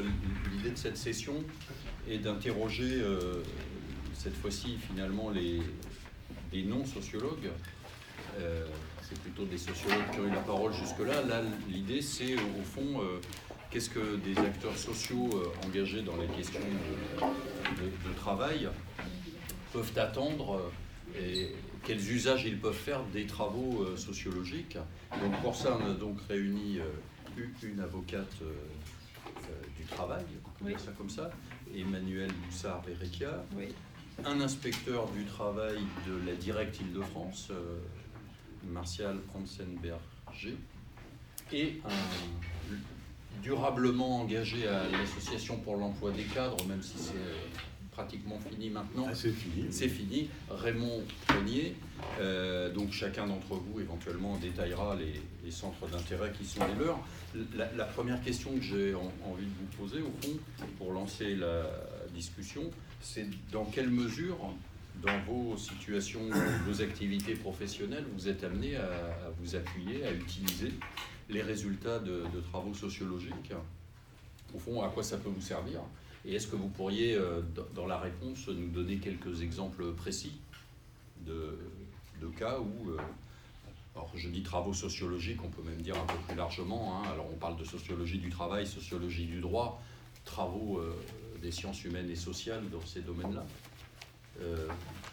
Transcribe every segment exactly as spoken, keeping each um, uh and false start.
l'idée de cette session est d'interroger euh, cette fois-ci finalement les, les non-sociologues. Euh, c'est plutôt des sociologues qui ont eu la parole jusque-là. Là, l'idée, c'est au fond, euh, qu'est-ce que des acteurs sociaux euh, engagés dans les questions de, de, de travail peuvent attendre euh, et quels usages ils peuvent faire des travaux euh, sociologiques. Donc pour ça, on a donc réuni euh, une avocate euh, euh, du travail, on peut dire ça comme ça, Emmanuel Boussard-Verrecchia, oui. Un inspecteur du travail de la Directe Île-de-France, euh, Martial Pransenberger, et un durablement engagé à l'Association pour l'emploi des cadres, même si c'est pratiquement fini maintenant. Ah, c'est fini. C'est fini. Raymond Prenier. Euh, donc chacun d'entre vous éventuellement détaillera les, les centres d'intérêt qui sont les leurs. La, la première question que j'ai en, envie de vous poser, au fond, pour lancer la discussion, c'est dans quelle mesure, dans vos situations, vos activités professionnelles, vous êtes amené à, à vous appuyer, à utiliser les résultats de, de travaux sociologiques. Au fond, à quoi ça peut vous servir? Et est-ce que vous pourriez, euh, dans la réponse, nous donner quelques exemples précis de, de cas où, euh, alors je dis travaux sociologiques, on peut même dire un peu plus largement, hein, alors on parle de sociologie du travail, sociologie du droit, travaux euh, des sciences humaines et sociales dans ces domaines-là. Euh,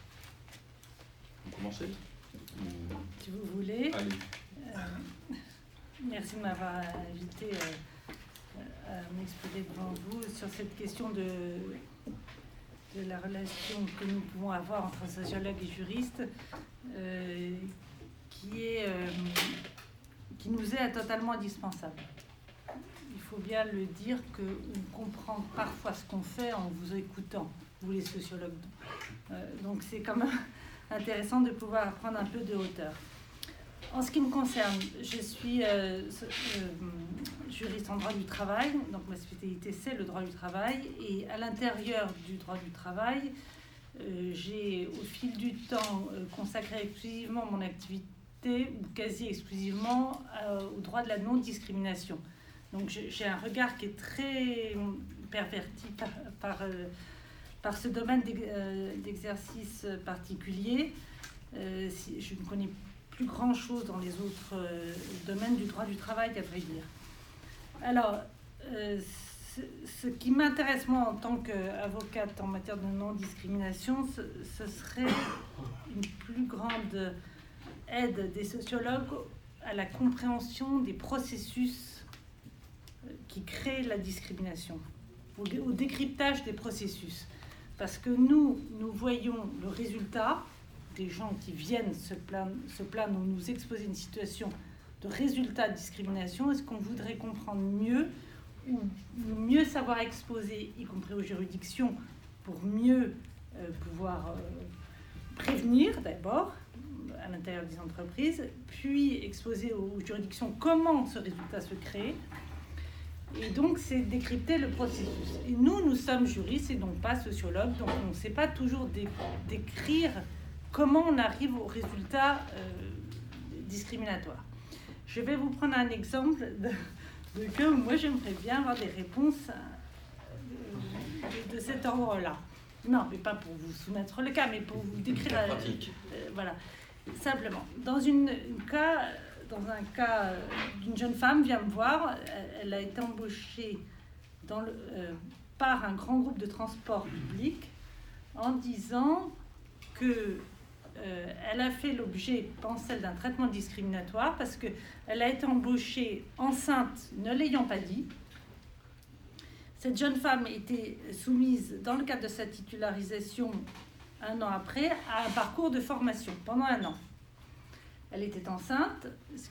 vous commencez? Si vous voulez. Allez. Euh, merci de m'avoir invité euh, à m'exprimer devant vous sur cette question de, de la relation que nous pouvons avoir entre sociologues et juristes, euh, qui, est, euh, qui nous est totalement indispensable. Il faut bien le dire qu'on comprend parfois ce qu'on fait en vous écoutant, vous les sociologues. Euh, donc c'est quand même intéressant de pouvoir prendre un peu de hauteur. En ce qui me concerne, je suis euh, euh, juriste en droit du travail, donc ma spécialité c'est le droit du travail, et à l'intérieur du droit du travail, euh, j'ai au fil du temps euh, consacré exclusivement mon activité, ou quasi exclusivement, euh, au droit de la non-discrimination. Donc j'ai un regard qui est très perverti par, par, euh, par ce domaine d'exercice particulier. Euh, si, je ne connais plus grand-chose dans les autres euh, domaines du droit du travail, à vrai dire. Alors, euh, ce, ce qui m'intéresse, moi, en tant qu'avocate en matière de non-discrimination, ce, ce serait une plus grande aide des sociologues à la compréhension des processus qui créent la discrimination, au, au décryptage des processus. Parce que nous, nous voyons le résultat des gens qui viennent se plaindre, se plaindre ou nous exposer une situation de résultat de discrimination. Est-ce qu'on voudrait comprendre mieux ou mieux savoir exposer, y compris aux juridictions, pour mieux euh, pouvoir euh, prévenir d'abord à l'intérieur des entreprises, puis exposer aux juridictions comment ce résultat se crée. Et donc, c'est décrypter le processus. Et nous, nous sommes juristes et donc pas sociologues, donc on ne sait pas toujours dé- décrire comment on arrive au résultat euh, discriminatoire. Je vais vous prendre un exemple de, de que moi, j'aimerais bien avoir des réponses de, de, de cet ordre-là. Non, mais pas pour vous soumettre le cas, mais pour vous décrire la pratique. Euh, euh, voilà, simplement. Dans une, une cas... Dans un cas d'une jeune femme vient me voir, elle a été embauchée dans le, euh, par un grand groupe de transport public en disant que euh, elle a fait l'objet, pense-t-elle, d'un traitement discriminatoire parce qu'elle a été embauchée enceinte, ne l'ayant pas dit. Cette jeune femme était soumise, dans le cadre de sa titularisation, un an après, à un parcours de formation pendant un an. Elle était enceinte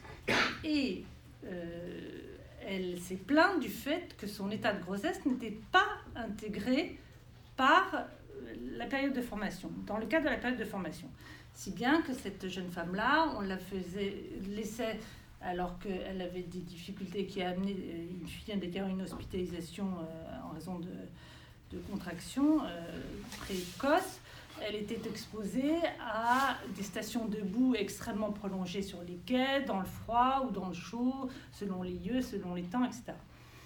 et euh, elle s'est plainte du fait que son état de grossesse n'était pas intégré par la période de formation, dans le cadre de la période de formation. Si bien que cette jeune femme-là, on la faisait laisser, alors qu'elle avait des difficultés qui a amené une fille d'ailleurs une hospitalisation euh, en raison de, de contractions euh, précoces. Elle était exposée à des stations debout extrêmement prolongées sur les quais, dans le froid ou dans le chaud, selon les lieux, selon les temps, et cetera.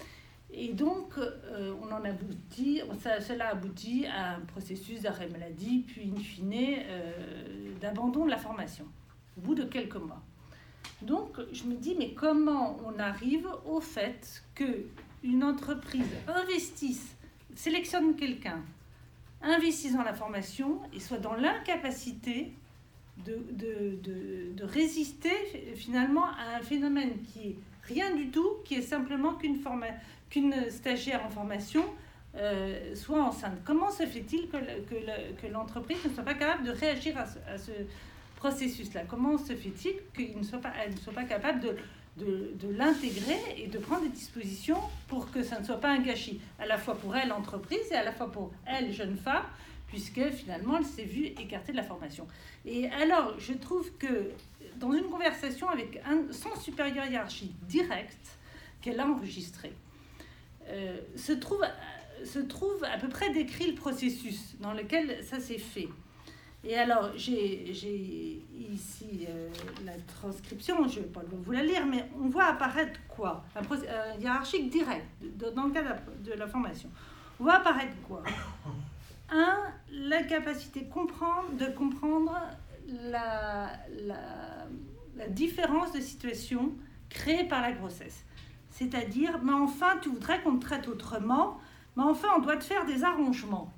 Et donc, euh, on en aboutit, ça, cela aboutit à un processus d'arrêt maladie, puis in fine, euh, d'abandon de la formation, au bout de quelques mois. Donc, je me dis, mais comment on arrive au fait qu'une entreprise investisse, sélectionne quelqu'un, investisse dans la formation et soit dans l'incapacité de, de, de, de résister finalement à un phénomène qui est rien du tout, qui est simplement qu'une, forma, qu'une stagiaire en formation euh, soit enceinte. Comment se fait-il que, le, que, le, que l'entreprise ne soit pas capable de réagir à ce, à ce processus-là? Comment se fait-il qu'elle ne soit pas, elle ne soit pas capable de, de, de l'intégrer et de prendre des dispositions pour que ça ne soit pas un gâchis, à la fois pour elle, l'entreprise, et à la fois pour elle, jeune femme, puisque finalement, elle s'est vue écartée de la formation. Et alors, je trouve que dans une conversation avec un, son supérieur hiérarchique direct, qu'elle a enregistré, euh, se, trouve, se trouve à peu près décrit le processus dans lequel ça s'est fait. Et alors, j'ai, j'ai ici euh, la transcription, je ne vais pas vous la lire, mais on voit apparaître quoi? Un processus euh, hiérarchique direct, de, dans le cas de la, de la formation. On voit apparaître quoi? Un, la capacité de comprendre, de comprendre la, la, la différence de situation créée par la grossesse. C'est-à-dire, mais enfin, tu voudrais qu'on te traite autrement, mais enfin, on doit te faire des arrangements,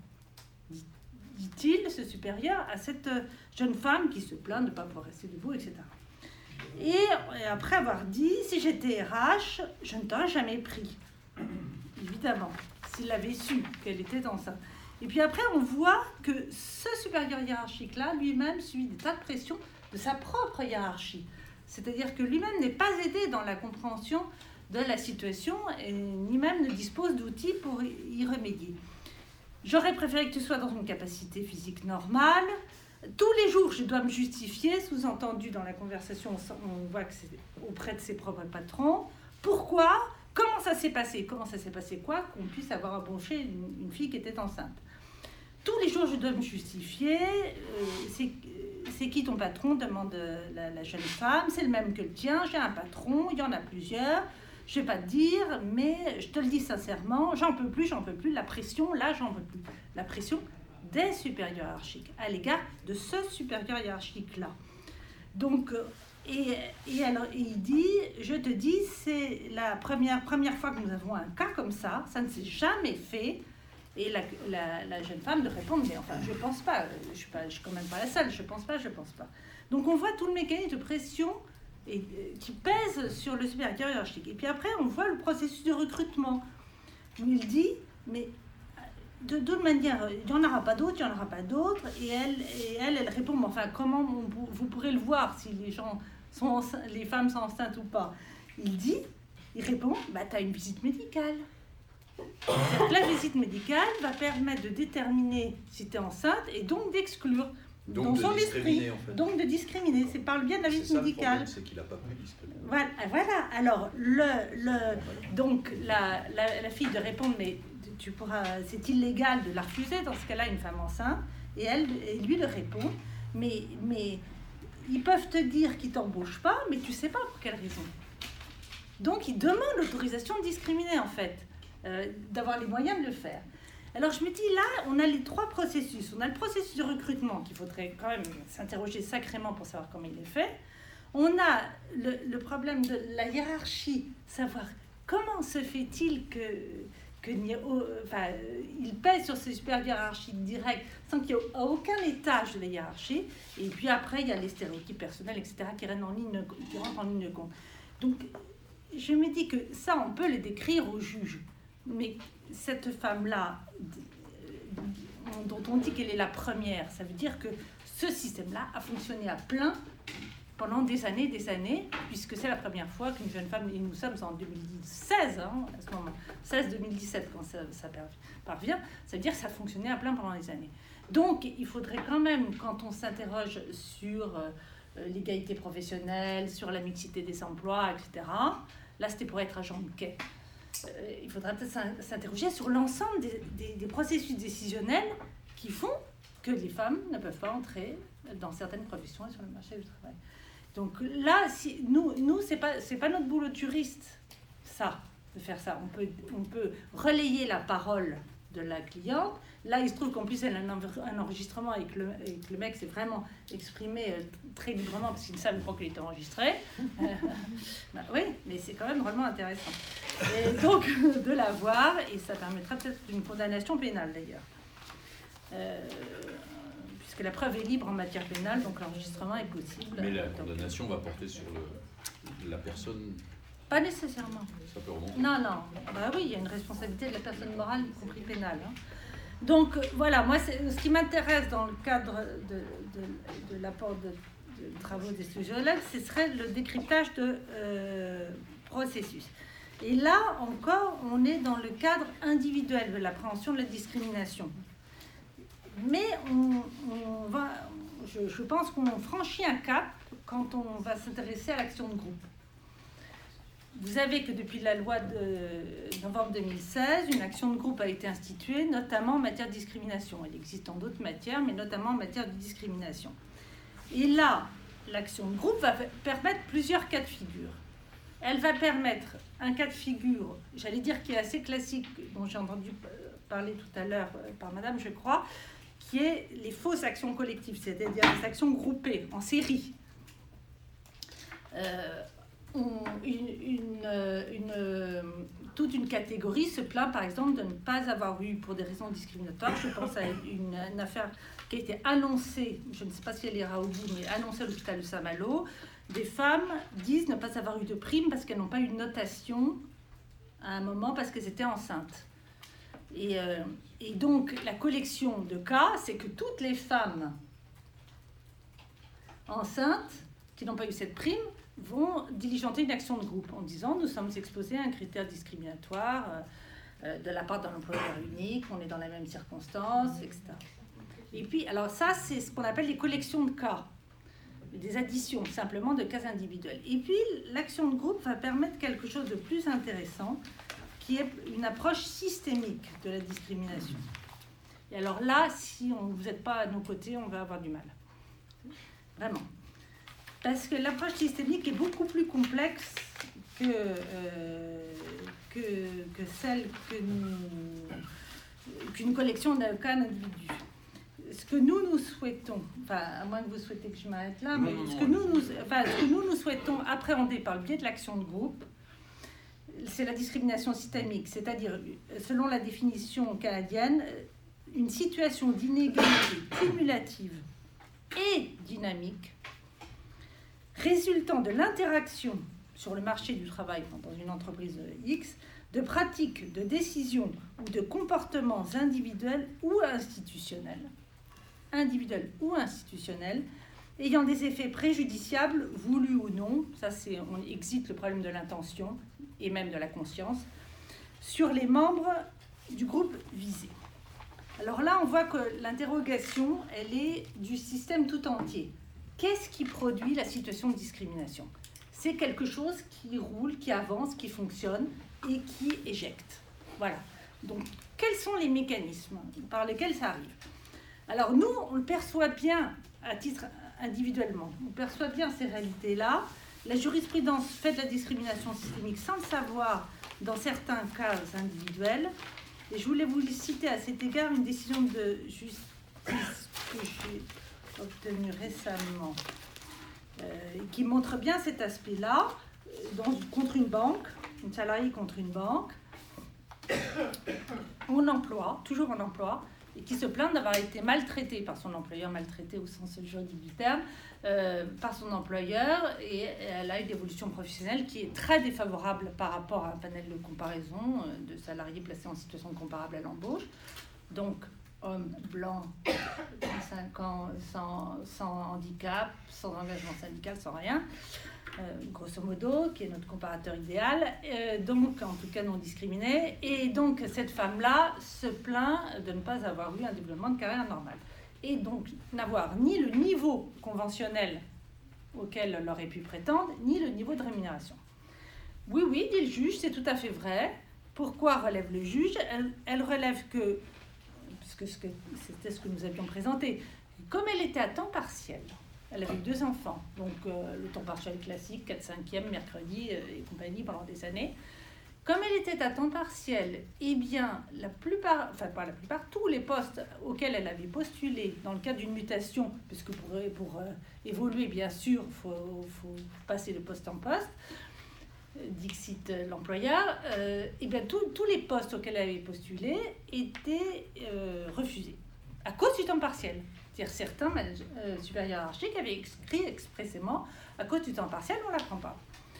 dit-il, ce supérieur, à cette jeune femme qui se plaint de ne pas pouvoir rester debout, et cetera. Et, et après avoir dit, si j'étais R H, je ne t'aurais jamais pris. Évidemment, s'il avait su qu'elle était enceinte. Et puis après, on voit que ce supérieur hiérarchique-là, lui-même, subit des tas de pressions de sa propre hiérarchie. C'est-à-dire que lui-même n'est pas aidé dans la compréhension de la situation et ni même ne dispose d'outils pour y remédier. J'aurais préféré que tu sois dans une capacité physique normale. Tous les jours, je dois me justifier, sous-entendu dans la conversation, on voit que c'est auprès de ses propres patrons. Pourquoi ? Comment ça s'est passé ? Comment ça s'est passé quoi ? Qu'on puisse avoir embauché une, une fille qui était enceinte. Tous les jours, je dois me justifier. Euh, c'est, c'est qui ton patron ? Demande la, la jeune femme. C'est le même que le tien. J'ai un patron, il y en a plusieurs. Je ne vais pas te dire, mais je te le dis sincèrement, j'en peux plus, j'en peux plus. La pression, là, j'en peux plus. La pression des supérieurs hiérarchiques, à l'égard de ce supérieur hiérarchique-là. Donc, et, et alors, il dit, je te dis, c'est la première, première fois que nous avons un cas comme ça, ça ne s'est jamais fait. Et la, la, la jeune femme de répondre, mais enfin, je ne pense pas, je ne suis, pas, je suis quand même pas la seule, je ne pense pas, je ne pense pas. Donc, on voit tout le mécanisme de pression et, qui pèse sur le supérieur hiérarchique. Et puis après, on voit le processus de recrutement, où il dit, mais de toute manière, il n'y en aura pas d'autres, il n'y en aura pas d'autres, et elle, et elle, elle répond, mais enfin, comment on, vous pourrez le voir si les, gens sont les femmes sont enceintes ou pas? Il dit, il répond, bah, tu as une visite médicale. C'est-à-dire que la visite médicale va permettre de déterminer si tu es enceinte et donc d'exclure. Donc dans de son discriminer, esprit, en fait. Donc de discriminer, c'est par le biais de la visite c'est ça, médicale. Le problème, c'est qu'il n'a pas pu discriminer. Voilà, voilà. Alors, le, le, donc la, la, la fille de répondre, mais tu pourras, c'est illégal de la refuser, dans ce cas-là, une femme enceinte, et elle, et lui de répond, mais, mais ils peuvent te dire qu'ils ne t'embauchent pas, mais tu ne sais pas pour quelle raison. Donc, ils demandent l'autorisation de discriminer, en fait, euh, d'avoir les moyens de le faire. Alors, je me dis, là, on a les trois processus. On a le processus de recrutement, qu'il faudrait quand même s'interroger sacrément pour savoir comment il est fait. On a le, le problème de la hiérarchie, savoir comment se fait-il que, que enfin, il pèse sur ses supérieurs hiérarchiques directs sans qu'il n'y ait aucun étage de la hiérarchie. Et puis après, il y a les stéréotypes personnels, et cetera, qui rentrent en ligne, qui rentrent en ligne de compte. Donc, je me dis que ça, on peut les décrire au juge. Mais cette femme-là, dont on dit qu'elle est la première, ça veut dire que ce système-là a fonctionné à plein pendant des années des années, puisque c'est la première fois qu'une jeune femme, et nous sommes en deux mille seize, hein, à ce moment, seize deux mille dix-sept, quand ça, ça parvient, ça veut dire que ça a fonctionné à plein pendant des années. Donc, il faudrait quand même, quand on s'interroge sur euh, l'égalité professionnelle, sur la mixité des emplois, et cetera, là, c'était pour être agent de quai. Euh, il faudra peut-être s'interroger sur l'ensemble des, des, des processus décisionnels qui font que les femmes ne peuvent pas entrer dans certaines professions et sur le marché du travail. Donc là, si, nous, nous c'est pas, c'est pas notre boulot de juriste, ça, de faire ça. On peut, on peut relayer la parole de la cliente. Là, il se trouve qu'en plus, elle a un, un enregistrement et que, le, et que le mec s'est vraiment exprimé euh, très librement parce qu'il ne savait pas qu'il était enregistré. Euh, bah, oui, mais c'est quand même vraiment intéressant. Et donc, de la voir, et ça permettra peut-être une condamnation pénale d'ailleurs. Euh, puisque la preuve est libre en matière pénale, donc l'enregistrement est possible. Mais la donc, condamnation va porter sur le, la personne. Pas nécessairement. Ça peut remonter. Non, non. Bah oui, il y a une responsabilité de la personne morale, y compris pénale. Hein. Donc voilà, moi, c'est, ce qui m'intéresse dans le cadre de, de, de l'apport de, de travaux des sociologues, ce serait le décryptage de euh, processus. Et là encore, on est dans le cadre individuel de l'appréhension de la discrimination. Mais on, on va, je, je pense qu'on franchit un cap quand on va s'intéresser à l'action de groupe. Vous savez que depuis la loi de novembre deux mille seize, une action de groupe a été instituée, notamment en matière de discrimination. Elle existe en d'autres matières, mais notamment en matière de discrimination. Et là, l'action de groupe va permettre plusieurs cas de figure. Elle va permettre un cas de figure, j'allais dire qui est assez classique, dont j'ai entendu parler tout à l'heure par madame, je crois, qui est les fausses actions collectives, c'est-à-dire les actions groupées, en série. Euh, On, une, une, une, toute une catégorie se plaint par exemple de ne pas avoir eu, pour des raisons discriminatoires, je pense à une, une affaire qui a été annoncée, je ne sais pas si elle ira au bout, mais annoncée à l'hôpital de Saint-Malo, des femmes disent ne pas avoir eu de prime parce qu'elles n'ont pas eu de notation à un moment parce qu'elles étaient enceintes. Et, euh, et donc la collection de cas, c'est que toutes les femmes enceintes qui n'ont pas eu cette prime vont diligenter une action de groupe en disant nous sommes exposés à un critère discriminatoire euh, de la part d'un employeur unique, on est dans les mêmes circonstances, et cetera. Et puis, alors ça, c'est ce qu'on appelle les collections de cas, des additions simplement de cas individuels. Et puis, l'action de groupe va permettre quelque chose de plus intéressant, qui est une approche systémique de la discrimination. Et alors là, si on, vous n'êtes pas à nos côtés, on va avoir du mal. Vraiment. Parce que l'approche systémique est beaucoup plus complexe que, euh, que, que celle que nous, qu'une collection de cas d'individus. Ce que nous, nous souhaitons, enfin, à moins que vous souhaitez que je m'arrête là, mais ce que nous, nous, enfin, ce que nous, nous souhaitons appréhender par le biais de l'action de groupe, c'est la discrimination systémique, c'est-à-dire, selon la définition canadienne, une situation d'inégalité cumulative et dynamique résultant de l'interaction sur le marché du travail dans une entreprise X, de pratiques, de décisions ou de comportements individuels ou institutionnels, individuels ou institutionnels, ayant des effets préjudiciables, voulus ou non, ça c'est, on excite le problème de l'intention et même de la conscience, sur les membres du groupe visé. Alors là, on voit que l'interrogation, elle est du système tout entier. Qu'est-ce qui produit la situation de discrimination ? C'est quelque chose qui roule, qui avance, qui fonctionne et qui éjecte. Voilà. Donc, quels sont les mécanismes par lesquels ça arrive ? Alors, nous, on le perçoit bien à titre individuellement. On perçoit bien ces réalités-là. La jurisprudence fait de la discrimination systémique sans le savoir dans certains cas individuels. Et je voulais vous citer à cet égard une décision de justice que j'ai obtenu récemment, euh, qui montre bien cet aspect-là, dans, contre une banque, une salariée contre une banque, en emploi, toujours en emploi, et qui se plaint d'avoir été maltraitée par son employeur, maltraitée au sens juridique du terme, euh, par son employeur, et elle a une évolution professionnelle qui est très défavorable par rapport à un panel de comparaison euh, de salariés placés en situation comparable à l'embauche. Donc, homme blanc, trente-cinq ans, sans, sans handicap, sans engagement syndical, sans rien, euh, grosso modo, qui est notre comparateur idéal, euh, donc en tout cas non discriminé. Et donc cette femme-là se plaint de ne pas avoir eu un développement de carrière normal. Et donc n'avoir ni le niveau conventionnel auquel elle aurait pu prétendre, ni le niveau de rémunération. Oui, oui, dit le juge, c'est tout à fait vrai. Pourquoi relève le juge ? elle, elle relève que que c'était ce que nous avions présenté. Comme elle était à temps partiel, elle avait deux enfants, donc euh, le temps partiel classique, quatre cinquième, mercredi euh, et compagnie pendant des années, Comme elle était à temps partiel, eh bien, la plupart, enfin pas la plupart, tous les postes auxquels elle avait postulé dans le cadre d'une mutation, puisque pour, pour euh, évoluer, bien sûr, il faut, faut passer de poste en poste, dixit l'employeur, euh, eh bien, tous les postes auxquels elle avait postulé étaient euh, refusés, à cause du temps partiel. C'est-à-dire certains euh, supérieurs hiérarchiques avaient écrit expressément, à cause du temps partiel, on ne la prend pas.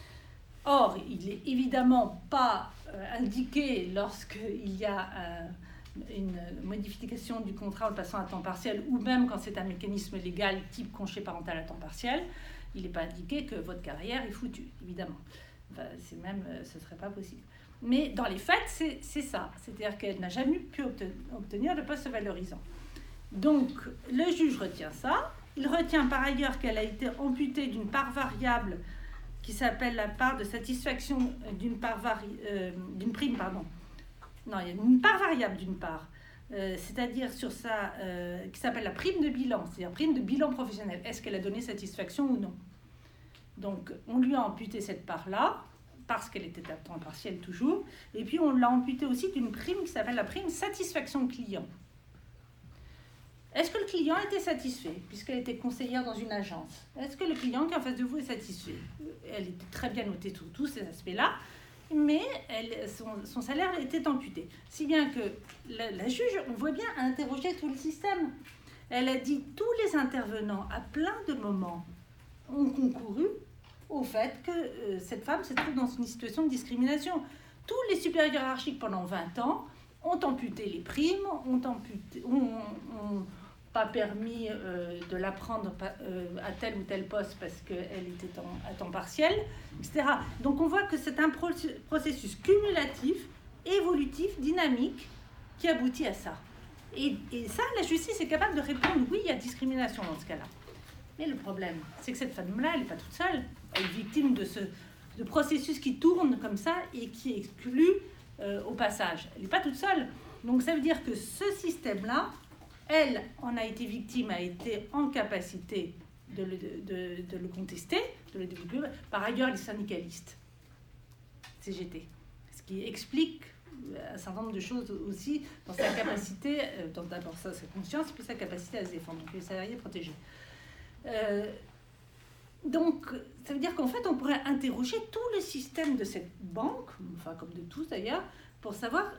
Or, il n'est évidemment pas euh, indiqué lorsqu'il y a euh, une modification du contrat en passant à temps partiel, ou même quand c'est un mécanisme légal type congé parental à temps partiel, il n'est pas indiqué que votre carrière est foutue, évidemment. Enfin, c'est même, euh, ce ne serait pas possible. Mais dans les faits, c'est, c'est ça. C'est-à-dire qu'elle n'a jamais pu obtenir de poste valorisant. Donc, le juge retient ça. Il retient par ailleurs qu'elle a été amputée d'une part variable qui s'appelle la part de satisfaction d'une part vari... euh, d'une prime, pardon. Non, il y a une part variable d'une part, euh, c'est-à-dire sur sa, euh, qui s'appelle la prime de bilan, c'est-à-dire prime de bilan professionnel. Est-ce qu'elle a donné satisfaction ou non? Donc, on lui a amputé cette part-là, parce qu'elle était à temps partiel toujours, et puis on l'a amputée aussi d'une prime qui s'appelle la prime satisfaction client. Est-ce que le client était satisfait, puisqu'elle était conseillère dans une agence? Est-ce que le client qui est en face de vous est satisfait? Elle était très bien notée sur tous ces aspects-là, mais elle, son, son salaire était amputé. Si bien que la, la juge, on voit bien, a interrogé tout le système. Elle a dit tous les intervenants, à plein de moments, ont concouru au fait que euh, cette femme se trouve dans une situation de discrimination. Tous les supérieurs hiérarchiques, pendant vingt ans, ont amputé les primes, ont amputé... Ont, ont, pas permis euh, de la prendre euh, à tel ou tel poste parce qu'elle était en, à temps partiel, et cetera. Donc on voit que c'est un processus cumulatif, évolutif, dynamique, qui aboutit à ça. Et, et ça, la justice est capable de répondre, oui, il y a discrimination dans ce cas-là. Mais le problème, c'est que cette femme-là, elle n'est pas toute seule. Elle est victime de ce de processus qui tourne comme ça et qui exclut euh, au passage. Elle n'est pas toute seule. Donc ça veut dire que ce système-là, elle en a été victime, a été en capacité de le, de, de le contester, de le développer. Par ailleurs, les syndicalistes, C G T, ce qui explique un certain nombre de choses aussi dans sa capacité, dans d'abord ça, sa conscience, puis sa capacité à se défendre, donc les salariés protégés. Euh, donc, ça veut dire qu'en fait, on pourrait interroger tout le système de cette banque, enfin comme de tous d'ailleurs, pour savoir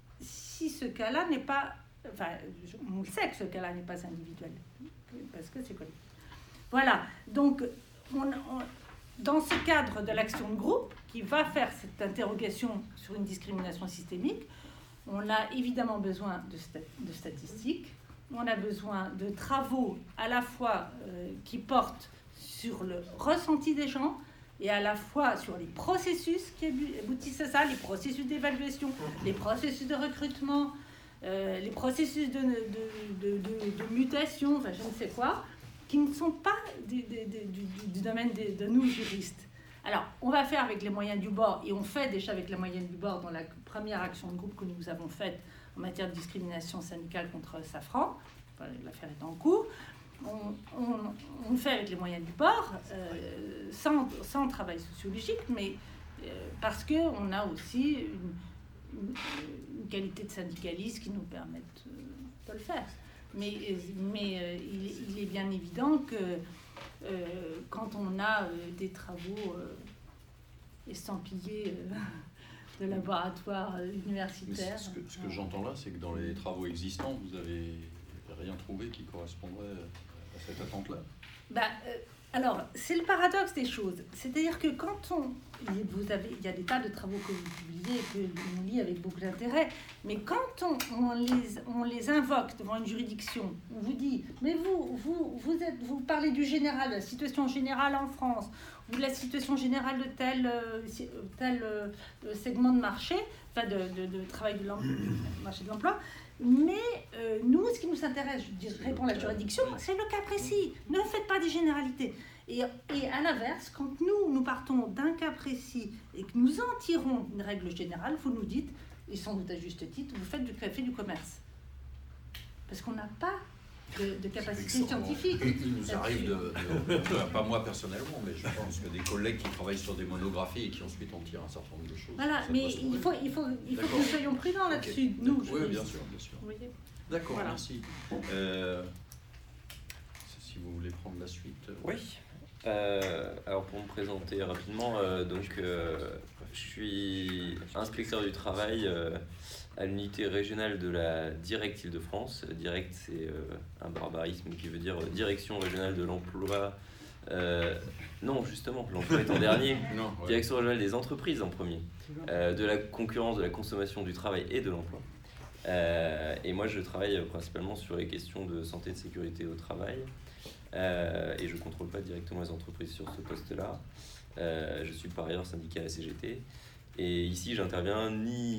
si ce cas-là n'est pas... Enfin, on sait que ce cas-là n'est pas individuel, parce que c'est connu. Voilà, donc, on, on, dans ce cadre de l'action de groupe, qui va faire cette interrogation sur une discrimination systémique, on a évidemment besoin de, stat, de statistiques, on a besoin de travaux à la fois euh, qui portent sur le ressenti des gens, et à la fois sur les processus qui aboutissent à ça, les processus d'évaluation, les processus de recrutement, Euh, les processus de, de, de, de, de mutation, enfin je ne sais quoi, qui ne sont pas du, du, du, du domaine de, de nous juristes. Alors, on va faire avec les moyens du bord, et on fait déjà avec les moyens du bord dans la première action de groupe que nous avons faite en matière de discrimination syndicale contre Safran, enfin, l'affaire est en cours, on, on, on le fait avec les moyens du bord, euh, sans, sans travail sociologique, mais euh, parce qu'on a aussi une Une, une qualité de syndicaliste qui nous permette de le faire. Mais, mais euh, il, il est bien évident que euh, quand on a euh, des travaux euh, estampillés euh, de laboratoires universitaires... Ce que, ce que j'entends là, c'est que dans les travaux existants, vous n'avez rien trouvé qui correspondrait à cette attente-là. Bah, euh, alors, c'est le paradoxe des choses. C'est-à-dire que quand on... Vous avez, il y a des tas de travaux que vous publiez et que l'on lit avec beaucoup d'intérêt, mais quand on, on, les, on les invoque devant une juridiction, on vous dit, mais vous, vous, vous, êtes, vous parlez du général, de la situation générale en France, ou de la situation générale de tel, tel euh, segment de marché, enfin de, de, de travail de marché de l'emploi, mais euh, nous, ce qui nous intéresse, je dis, répond la juridiction, c'est le cas précis. Ne faites pas des généralités. Et, et à l'inverse, quand nous, nous partons d'un cas précis et que nous en tirons une règle générale, vous nous dites, et sans doute à juste titre, vous faites du café du commerce. Parce qu'on n'a pas de, de capacité scientifique. Il nous arrive de, de, de, pas moi personnellement, mais je pense que des collègues qui travaillent sur des monographies et qui ensuite en tirent un certain nombre de choses. Voilà, mais il faut, il faut, il faut que nous soyons prudents là-dessus, okay. nous. Oui, bien sûr, bien sûr. D'accord, voilà. Merci. Euh, si vous voulez prendre la suite. Oui. Euh, alors pour me présenter rapidement, euh, donc euh, je suis inspecteur du travail euh, à l'unité régionale de la Direct Île-de-France. Direct, c'est euh, un barbarisme qui veut dire Direction régionale de l'emploi. Euh, non, justement, l'emploi est en dernier. Non, ouais. Direction régionale des entreprises en premier. Euh, de la concurrence, de la consommation du travail et de l'emploi. Euh, et moi, je travaille principalement sur les questions de santé et de sécurité au travail. Euh, et je ne contrôle pas directement les entreprises sur ce poste-là. Euh, je suis par ailleurs syndicat à la C G T. Et ici, j'interviens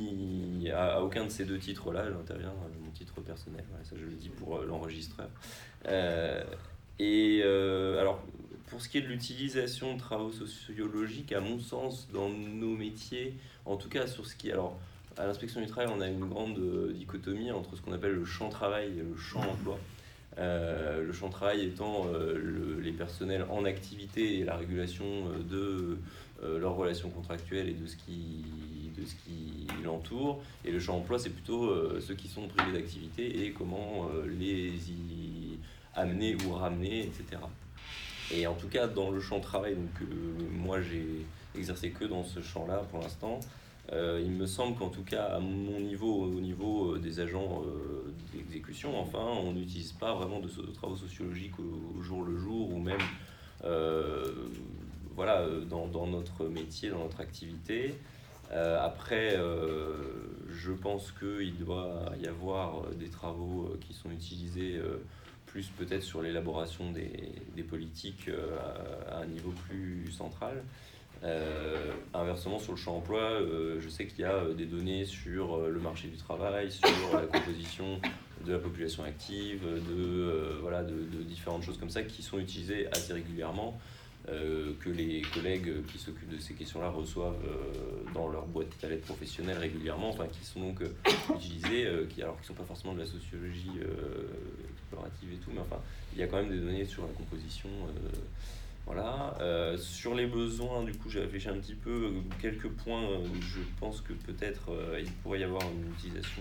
ni à, à aucun de ces deux titres-là, j'interviens à mon titre personnel. Voilà, ça, je le dis pour euh, l'enregistreur. Euh, et euh, alors, pour ce qui est de l'utilisation de travaux sociologiques, à mon sens, dans nos métiers, en tout cas sur ce qui est... Alors, à l'inspection du travail, on a une grande euh, dichotomie entre ce qu'on appelle le champ travail et le champ emploi. Euh, le champ de travail étant euh, le, les personnels en activité et la régulation euh, de euh, leurs relations contractuelles et de ce qui, de ce qui l'entoure. Et le champ emploi, c'est plutôt euh, ceux qui sont privés d'activité et comment euh, les y amener ou ramener, et cetera. Et en tout cas, dans le champ de travail, donc, euh, moi j'ai exercé que dans ce champ-là pour l'instant. Euh, il me semble qu'en tout cas, à mon niveau, au niveau euh, des agents euh, d'exécution, enfin, on n'utilise pas vraiment de, de travaux sociologiques au, au jour le jour, ou même euh, voilà, dans, dans notre métier, dans notre activité. Euh, après, euh, je pense qu'il doit y avoir des travaux qui sont utilisés euh, plus peut-être sur l'élaboration des, des politiques euh, à, à un niveau plus central. Euh, inversement, sur le champ emploi, euh, je sais qu'il y a euh, des données sur euh, le marché du travail, sur la composition de la population active, de, euh, voilà, de, de différentes choses comme ça qui sont utilisées assez régulièrement, euh, que les collègues qui s'occupent de ces questions-là reçoivent euh, dans leur boîte à lettres professionnelle régulièrement, enfin, qui sont donc euh, utilisées, euh, qui, alors qui ne sont pas forcément de la sociologie euh, explorative et tout, mais enfin, il y a quand même des données sur la composition. Euh, Voilà. Euh, sur les besoins, du coup, j'ai réfléchi un petit peu, quelques points. Euh, je pense que peut-être euh, il pourrait y avoir une utilisation,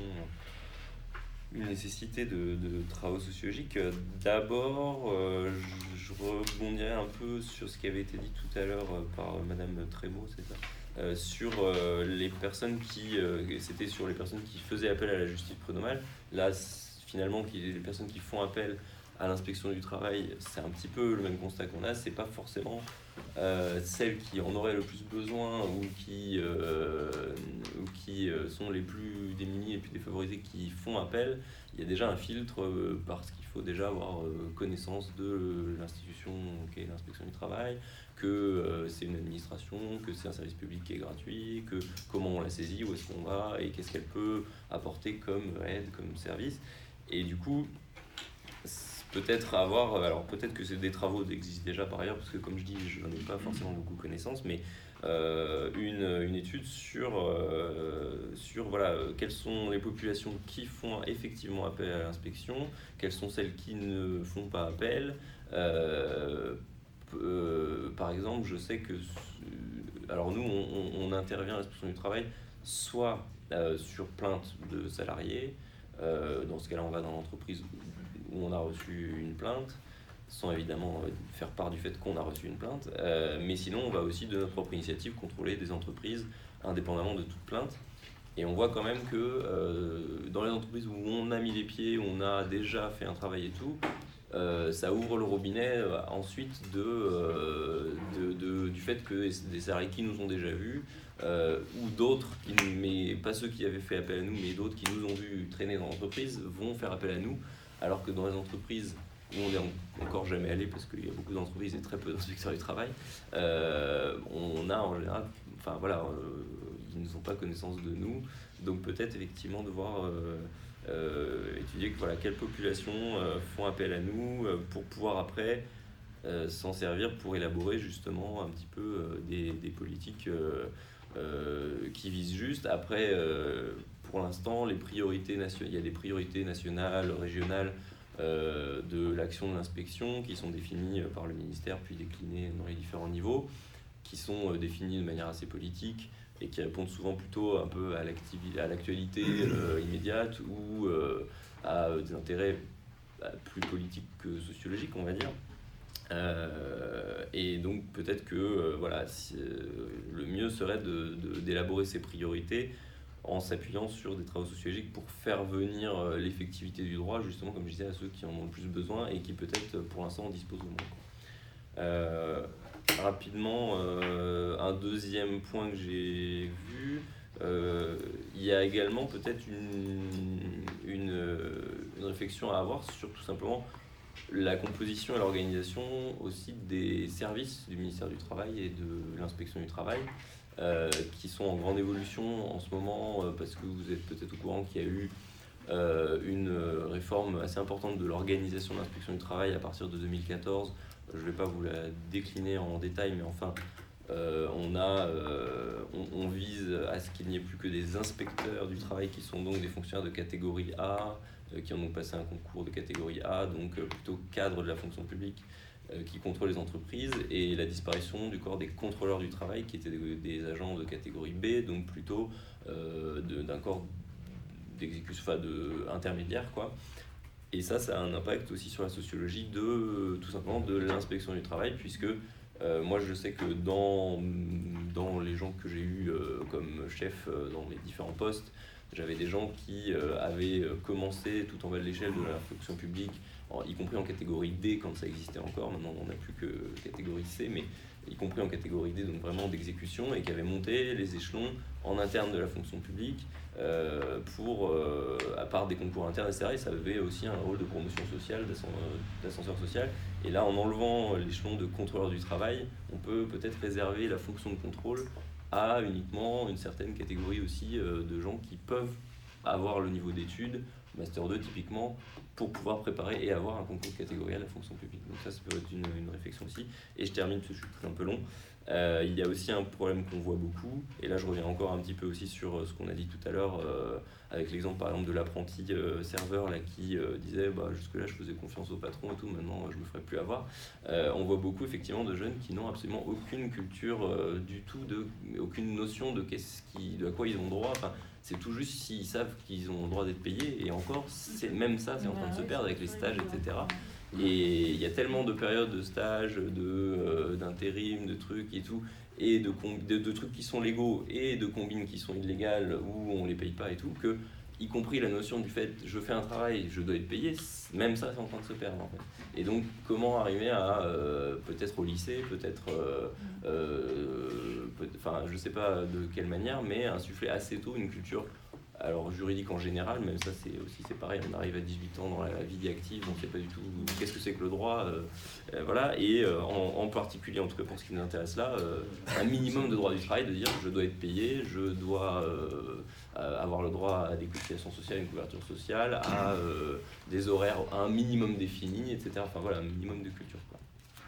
une nécessité de, de travaux sociologiques. D'abord, euh, je, je rebondirais un peu sur ce qui avait été dit tout à l'heure euh, par Madame Trémaud, c'est ça, euh, sur euh, les personnes qui, euh, c'était sur les personnes qui faisaient appel à la justice prud'homale. Là, finalement, qui, les personnes qui font appel à l'inspection du travail, c'est un petit peu le même constat qu'on a. C'est pas forcément euh, celles qui en auraient le plus besoin ou qui, euh, ou qui euh, sont les plus démunies et puis défavorisées qui font appel. Il y a déjà un filtre euh, parce qu'il faut déjà avoir euh, connaissance de l'institution qu'est l'inspection du travail, que euh, c'est une administration, que c'est un service public qui est gratuit, que comment on la saisit, où est-ce qu'on va et qu'est-ce qu'elle peut apporter comme aide, comme service. Et du coup, peut-être avoir, alors peut-être que c'est des travaux qui existent déjà par ailleurs, parce que comme je dis, je n'en ai pas forcément beaucoup connaissance, mais euh, une, une étude sur, euh, sur voilà, quelles sont les populations qui font effectivement appel à l'inspection, quelles sont celles qui ne font pas appel. Euh, euh, par exemple, je sais que, alors nous, on, on intervient à l'inspection du travail, soit euh, sur plainte de salariés, euh, dans ce cas-là, on va dans l'entreprise où on a reçu une plainte, sans évidemment faire part du fait qu'on a reçu une plainte, euh, mais sinon on va aussi de notre propre initiative contrôler des entreprises indépendamment de toute plainte. Et on voit quand même que euh, dans les entreprises où on a mis les pieds, où on a déjà fait un travail et tout, euh, ça ouvre le robinet euh, ensuite de, euh, de, de, du fait que des salariés qui nous ont déjà vus, euh, ou d'autres, qui nous, mais pas ceux qui avaient fait appel à nous, mais d'autres qui nous ont vus traîner dans l'entreprise, vont faire appel à nous. Alors que dans les entreprises où on n'est encore jamais allé, parce qu'il y a beaucoup d'entreprises et très peu d'inspecteurs du travail, euh, on a en général, enfin voilà, euh, ils ne ont pas connaissance de nous, donc peut-être effectivement devoir euh, euh, étudier que, voilà, quelles populations euh, font appel à nous euh, pour pouvoir après euh, s'en servir pour élaborer justement un petit peu euh, des, des politiques euh, euh, qui visent juste. Après, euh, pour l'instant, les priorités nationales, il y a des priorités nationales, régionales, euh, de l'action de l'inspection qui sont définies par le ministère puis déclinées dans les différents niveaux, qui sont euh, définies de manière assez politique et qui répondent souvent plutôt un peu à l'actualité euh, immédiate ou euh, à des intérêts bah, plus politiques que sociologiques, on va dire. Euh, et donc peut-être que euh, voilà, si, euh, le mieux serait de, de, d'élaborer ses priorités en s'appuyant sur des travaux sociologiques pour faire venir euh, l'effectivité du droit, justement comme je disais, à ceux qui en ont le plus besoin et qui peut-être pour l'instant en disposent le moins. Euh, rapidement, euh, un deuxième point que j'ai vu, euh, il y a également peut-être une, une, une réflexion à avoir sur tout simplement la composition et l'organisation aussi des services du ministère du Travail et de l'inspection du travail, euh, qui sont en grande évolution en ce moment, euh, parce que vous êtes peut-être au courant qu'il y a eu euh, une réforme assez importante de l'organisation de l'inspection du travail à partir de deux mille quatorze. Je ne vais pas vous la décliner en détail, mais enfin, euh, on, a, euh, on, on vise à ce qu'il n'y ait plus que des inspecteurs du travail qui sont donc des fonctionnaires de catégorie A, qui ont donc passé un concours de catégorie A, donc plutôt cadre de la fonction publique, euh, qui contrôle les entreprises, et la disparition du corps des contrôleurs du travail, qui étaient des, des agents de catégorie B, donc plutôt euh, de, d'un corps d'exécution, enfin de intermédiaire, quoi. Et ça, ça a un impact aussi sur la sociologie de, tout simplement, de l'inspection du travail, puisque euh, moi, je sais que dans, dans les gens que j'ai eus euh, comme chef euh, dans mes différents postes, j'avais des gens qui euh, avaient commencé tout en bas de l'échelle de la fonction publique, en, y compris en catégorie D quand ça existait encore. Maintenant, on n'a plus que catégorie C, mais y compris en catégorie D, donc vraiment d'exécution, et qui avaient monté les échelons en interne de la fonction publique euh, pour, euh, à part des concours internes, et cetera. Et ça avait aussi un rôle de promotion sociale, d'ascenseur social. Et là, en enlevant l'échelon de contrôleur du travail, on peut peut-être réserver la fonction de contrôle à uniquement une certaine catégorie aussi euh, de gens qui peuvent avoir le niveau d'études, Master deux typiquement, pour pouvoir préparer et avoir un concours catégoriel à la fonction publique. Donc ça, ça peut être une, une réflexion aussi. Et je termine, parce que je suis un peu long. Euh, il y a aussi un problème qu'on voit beaucoup, et là je reviens encore un petit peu aussi sur ce qu'on a dit tout à l'heure, euh, avec l'exemple par exemple de l'apprenti euh, serveur là, qui euh, disait bah, jusque-là je faisais confiance au patron et tout, maintenant je me ferai plus avoir. Euh, on voit beaucoup effectivement de jeunes qui n'ont absolument aucune culture euh, du tout, de, aucune notion de, qu'est-ce qui, de à quoi ils ont droit. Enfin, c'est tout juste s'ils savent qu'ils ont le droit d'être payés, et encore, c'est, même ça c'est en train de se perdre avec les stages, et cetera. Et il y a tellement de périodes de stage, de, euh, d'intérim, de trucs et tout, et de, de, de trucs qui sont légaux et de combines qui sont illégales où on les paye pas et tout, que, y compris la notion du fait je fais un travail, je dois être payé, même ça c'est en train de se perdre en fait. Et donc comment arriver à euh, peut-être au lycée, peut-être, euh, euh, peut, enfin je sais pas de quelle manière, mais insuffler assez tôt une culture. Alors juridique en général, même ça c'est aussi c'est pareil, on arrive à dix-huit ans dans la vie active, on ne sait pas du tout qu'est-ce que c'est que le droit, euh, euh, voilà, et euh, en, en particulier en tout cas pour ce qui nous intéresse là, euh, un minimum de droit du travail, de dire je dois être payé, je dois euh, avoir le droit à des cotisations sociales, une couverture sociale, à euh, des horaires, à un minimum défini, et cetera. Enfin voilà, un minimum de culture, quoi.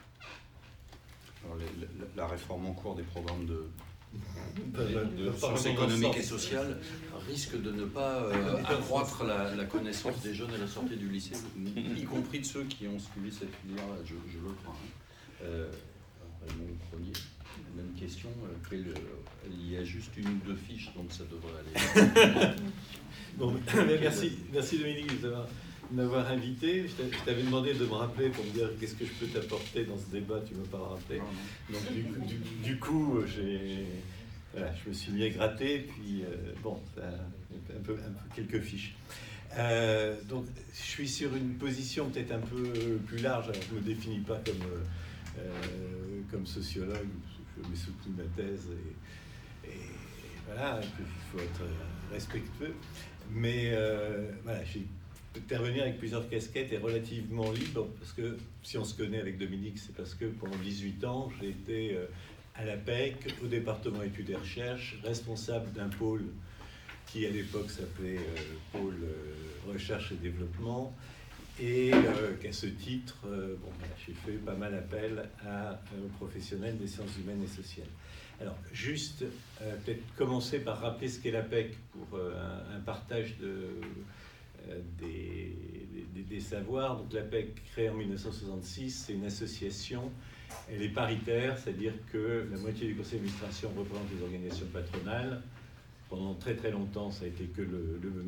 Alors, les, la, la réforme en cours des programmes de de, de, de sciences économiques et sociales risque de ne pas euh, accroître la, la connaissance des jeunes à la sortie du lycée, y compris de ceux qui ont suivi cette filière-là, je, je le crois. Hein. Euh, Raymond Cronier, même question, euh, il y a juste une ou deux fiches, donc ça devrait aller. Bon, merci, merci Dominique de m'avoir invité. Je t'avais demandé de me rappeler pour me dire qu'est-ce que je peux t'apporter dans ce débat, tu ne m'as pas rappelé. Donc du coup, du, du coup j'ai, voilà, je me suis mis à gratter, puis euh, bon, ça, un, peu, un peu quelques fiches. Euh, donc je suis sur une position peut-être un peu plus large, alors je ne me définis pas comme, euh, comme sociologue, je mets soutenu ma thèse, et, et voilà, il faut être respectueux. Mais euh, voilà, j'ai intervenir avec plusieurs casquettes et relativement libre, parce que si on se connaît avec Dominique, c'est parce que pendant dix-huit ans, j'ai été à l'A P E C, au département études et recherche, responsable d'un pôle qui à l'époque s'appelait euh, pôle euh, recherche et développement, et euh, qu'à ce titre, euh, bon, bah, j'ai fait pas mal appel à, euh, aux professionnels des sciences humaines et sociales. Alors, juste, euh, peut-être commencer par rappeler ce qu'est l'A P E C pour euh, un, un partage de... Des, des, et savoir. Donc l'APEC, créée en mille neuf cent soixante-six, c'est une association, elle est paritaire, c'est-à-dire que la moitié du conseil d'administration représente les organisations patronales. Pendant très très longtemps, ça a été que le, le,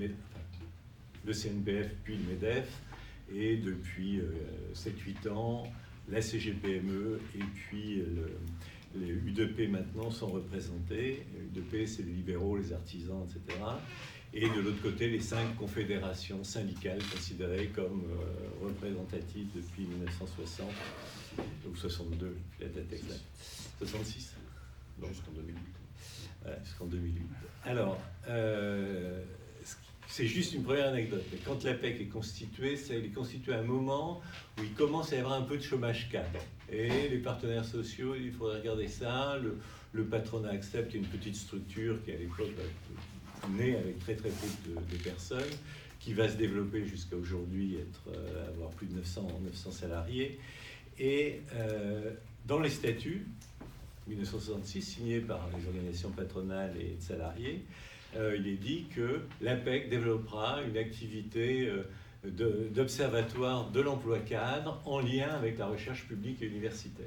le C N P F, puis le MEDEF, et depuis euh, sept huit ans, la C G P M E et puis le, les U deux P maintenant sont représentés. Les U deux P, c'est les libéraux, les artisans, et cetera. Et de l'autre côté, les cinq confédérations syndicales considérées comme euh, représentatives depuis mille neuf cent soixante, ou soixante-deux, la date exacte. soixante-six bon. Jusqu'en deux mille huit. Voilà, jusqu'en deux mille huit. Alors, euh, c'est juste une première anecdote. Mais quand l'APEC est constituée, c'est, elle est constituée à un moment où il commence à y avoir un peu de chômage cadre. Et les partenaires sociaux, il faudrait regarder ça. Le, le patronat accepte une petite structure qui, à l'époque, née avec très très peu de, de personnes, qui va se développer jusqu'à aujourd'hui, être, euh, avoir plus de neuf cents, neuf cents salariés. Et euh, dans les statuts, mille neuf cent soixante-six, signés par les organisations patronales et de salariés, euh, il est dit que l'APEC développera une activité euh, de, d'observatoire de l'emploi cadre en lien avec la recherche publique et universitaire.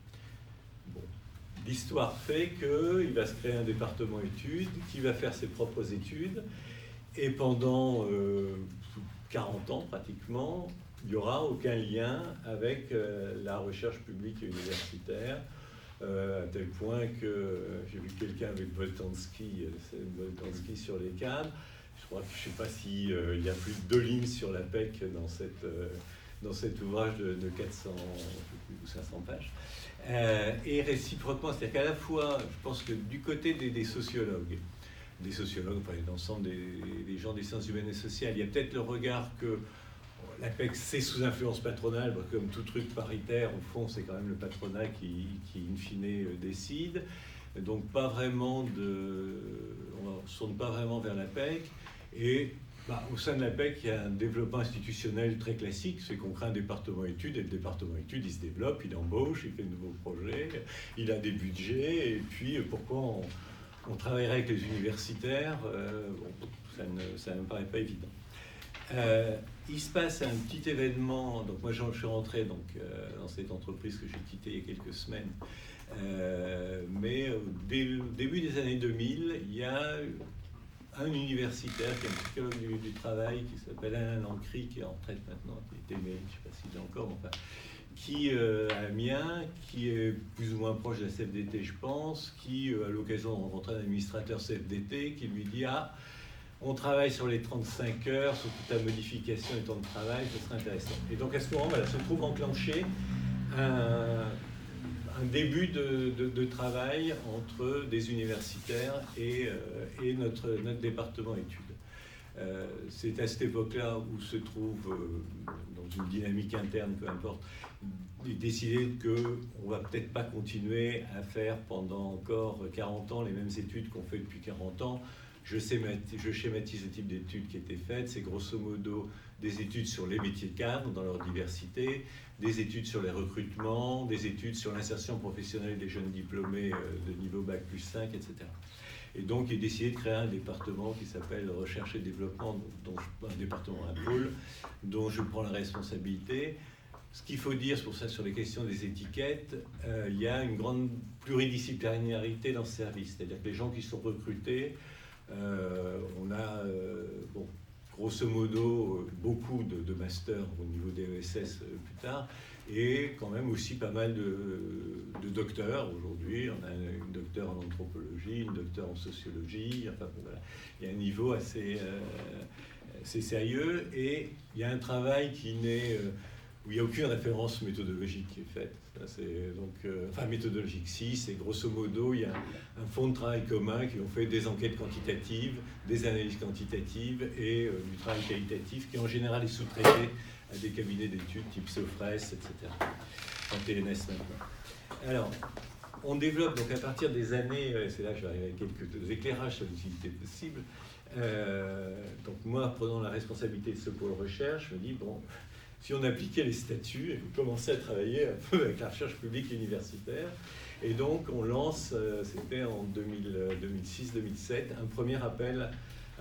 Bon. L'histoire fait qu'il va se créer un département études qui va faire ses propres études et pendant euh, quarante ans pratiquement, il n'y aura aucun lien avec euh, la recherche publique et universitaire, euh, à tel point que euh, j'ai vu quelqu'un avec Boltanski, euh, Boltanski sur les cadres. Je crois que je ne sais pas s'il euh, y a plus de deux lignes sur l'APEC dans, cette, euh, dans cet ouvrage de, de quatre cents ou cinq cents pages. Euh, et réciproquement, c'est-à-dire qu'à la fois, je pense que du côté des, des sociologues, des sociologues, enfin l'ensemble des, des gens des sciences humaines et sociales, il y a peut-être le regard que l'APEC, c'est sous influence patronale, comme tout truc paritaire, au fond, c'est quand même le patronat qui, qui in fine, décide. Donc, pas vraiment de... on ne se tourne pas vraiment vers l'APEC. Et bah, au sein de l'APEC, il y a un développement institutionnel très classique, c'est qu'on crée un département études, et le département études, il se développe, il embauche, il fait de nouveaux projets, il a des budgets, et puis pourquoi on, on travaillerait avec les universitaires, euh, bon, ça, ne, ça ne me paraît pas évident. Euh, il se passe un petit événement, donc moi je suis rentré donc, euh, dans cette entreprise que j'ai quittée il y a quelques semaines, euh, mais au début des années deux mille, il y a un universitaire qui est un psychologue du, du travail qui s'appelle Alain Lancry, qui est en retraite maintenant, qui était maire, je ne sais pas s'il est encore, enfin, qui euh, à Amiens, qui est plus ou moins proche de la C F D T, je pense, qui euh, à l'occasion de rencontrer un administrateur C F D T, qui lui dit « Ah, on travaille sur les trente-cinq heures, sur toute la modification du temps de travail, ce serait intéressant. » Et donc à ce moment, voilà, se trouve enclenché un, un début de, de, de travail entre des universitaires et, euh, et notre, notre département études. Euh, c'est à cette époque-là où se trouve, euh, dans une dynamique interne, peu importe, décider qu'on ne va peut-être pas continuer à faire pendant encore quarante ans les mêmes études qu'on fait depuis quarante ans. Je, je schématise le type d'études qui étaient faites. C'est grosso modo des études sur les métiers cadres dans leur diversité, des études sur les recrutements, des études sur l'insertion professionnelle des jeunes diplômés de niveau bac plus cinq, et cetera. Et donc, il est décidé de créer un département qui s'appelle Recherche et Développement, dont je, un département, un pôle, dont je prends la responsabilité. Ce qu'il faut dire, c'est pour ça, sur les questions des étiquettes, euh, il y a une grande pluridisciplinarité dans ce service. C'est-à-dire que les gens qui sont recrutés, Euh, on a, euh, bon, grosso modo, beaucoup de, de masters au niveau des E S S euh, plus tard, et quand même aussi pas mal de, de docteurs aujourd'hui. On a une docteure en anthropologie, une docteure en sociologie, enfin bon, voilà. Il y a un niveau assez, euh, assez sérieux, et il y a un travail qui n'est, euh, où il n'y a aucune référence méthodologique qui est faite. Ça, c'est donc, euh, enfin, méthodologique, si, c'est grosso modo, il y a un, un fonds de travail commun qui ont fait des enquêtes quantitatives, des analyses quantitatives et euh, du travail qualitatif qui en général est sous-traité à des cabinets d'études type Sofres, et cetera. En T N S maintenant. Alors, on développe donc à partir des années, c'est là que je vais arriver avec quelques éclairages sur l'utilité possible. Euh, donc moi, prenant la responsabilité de ce pôle recherche, je me dis, bon, si on appliquait les statuts et vous commencez à travailler un peu avec la recherche publique universitaire, et donc on lance, c'était en deux mille six deux mille sept, un premier appel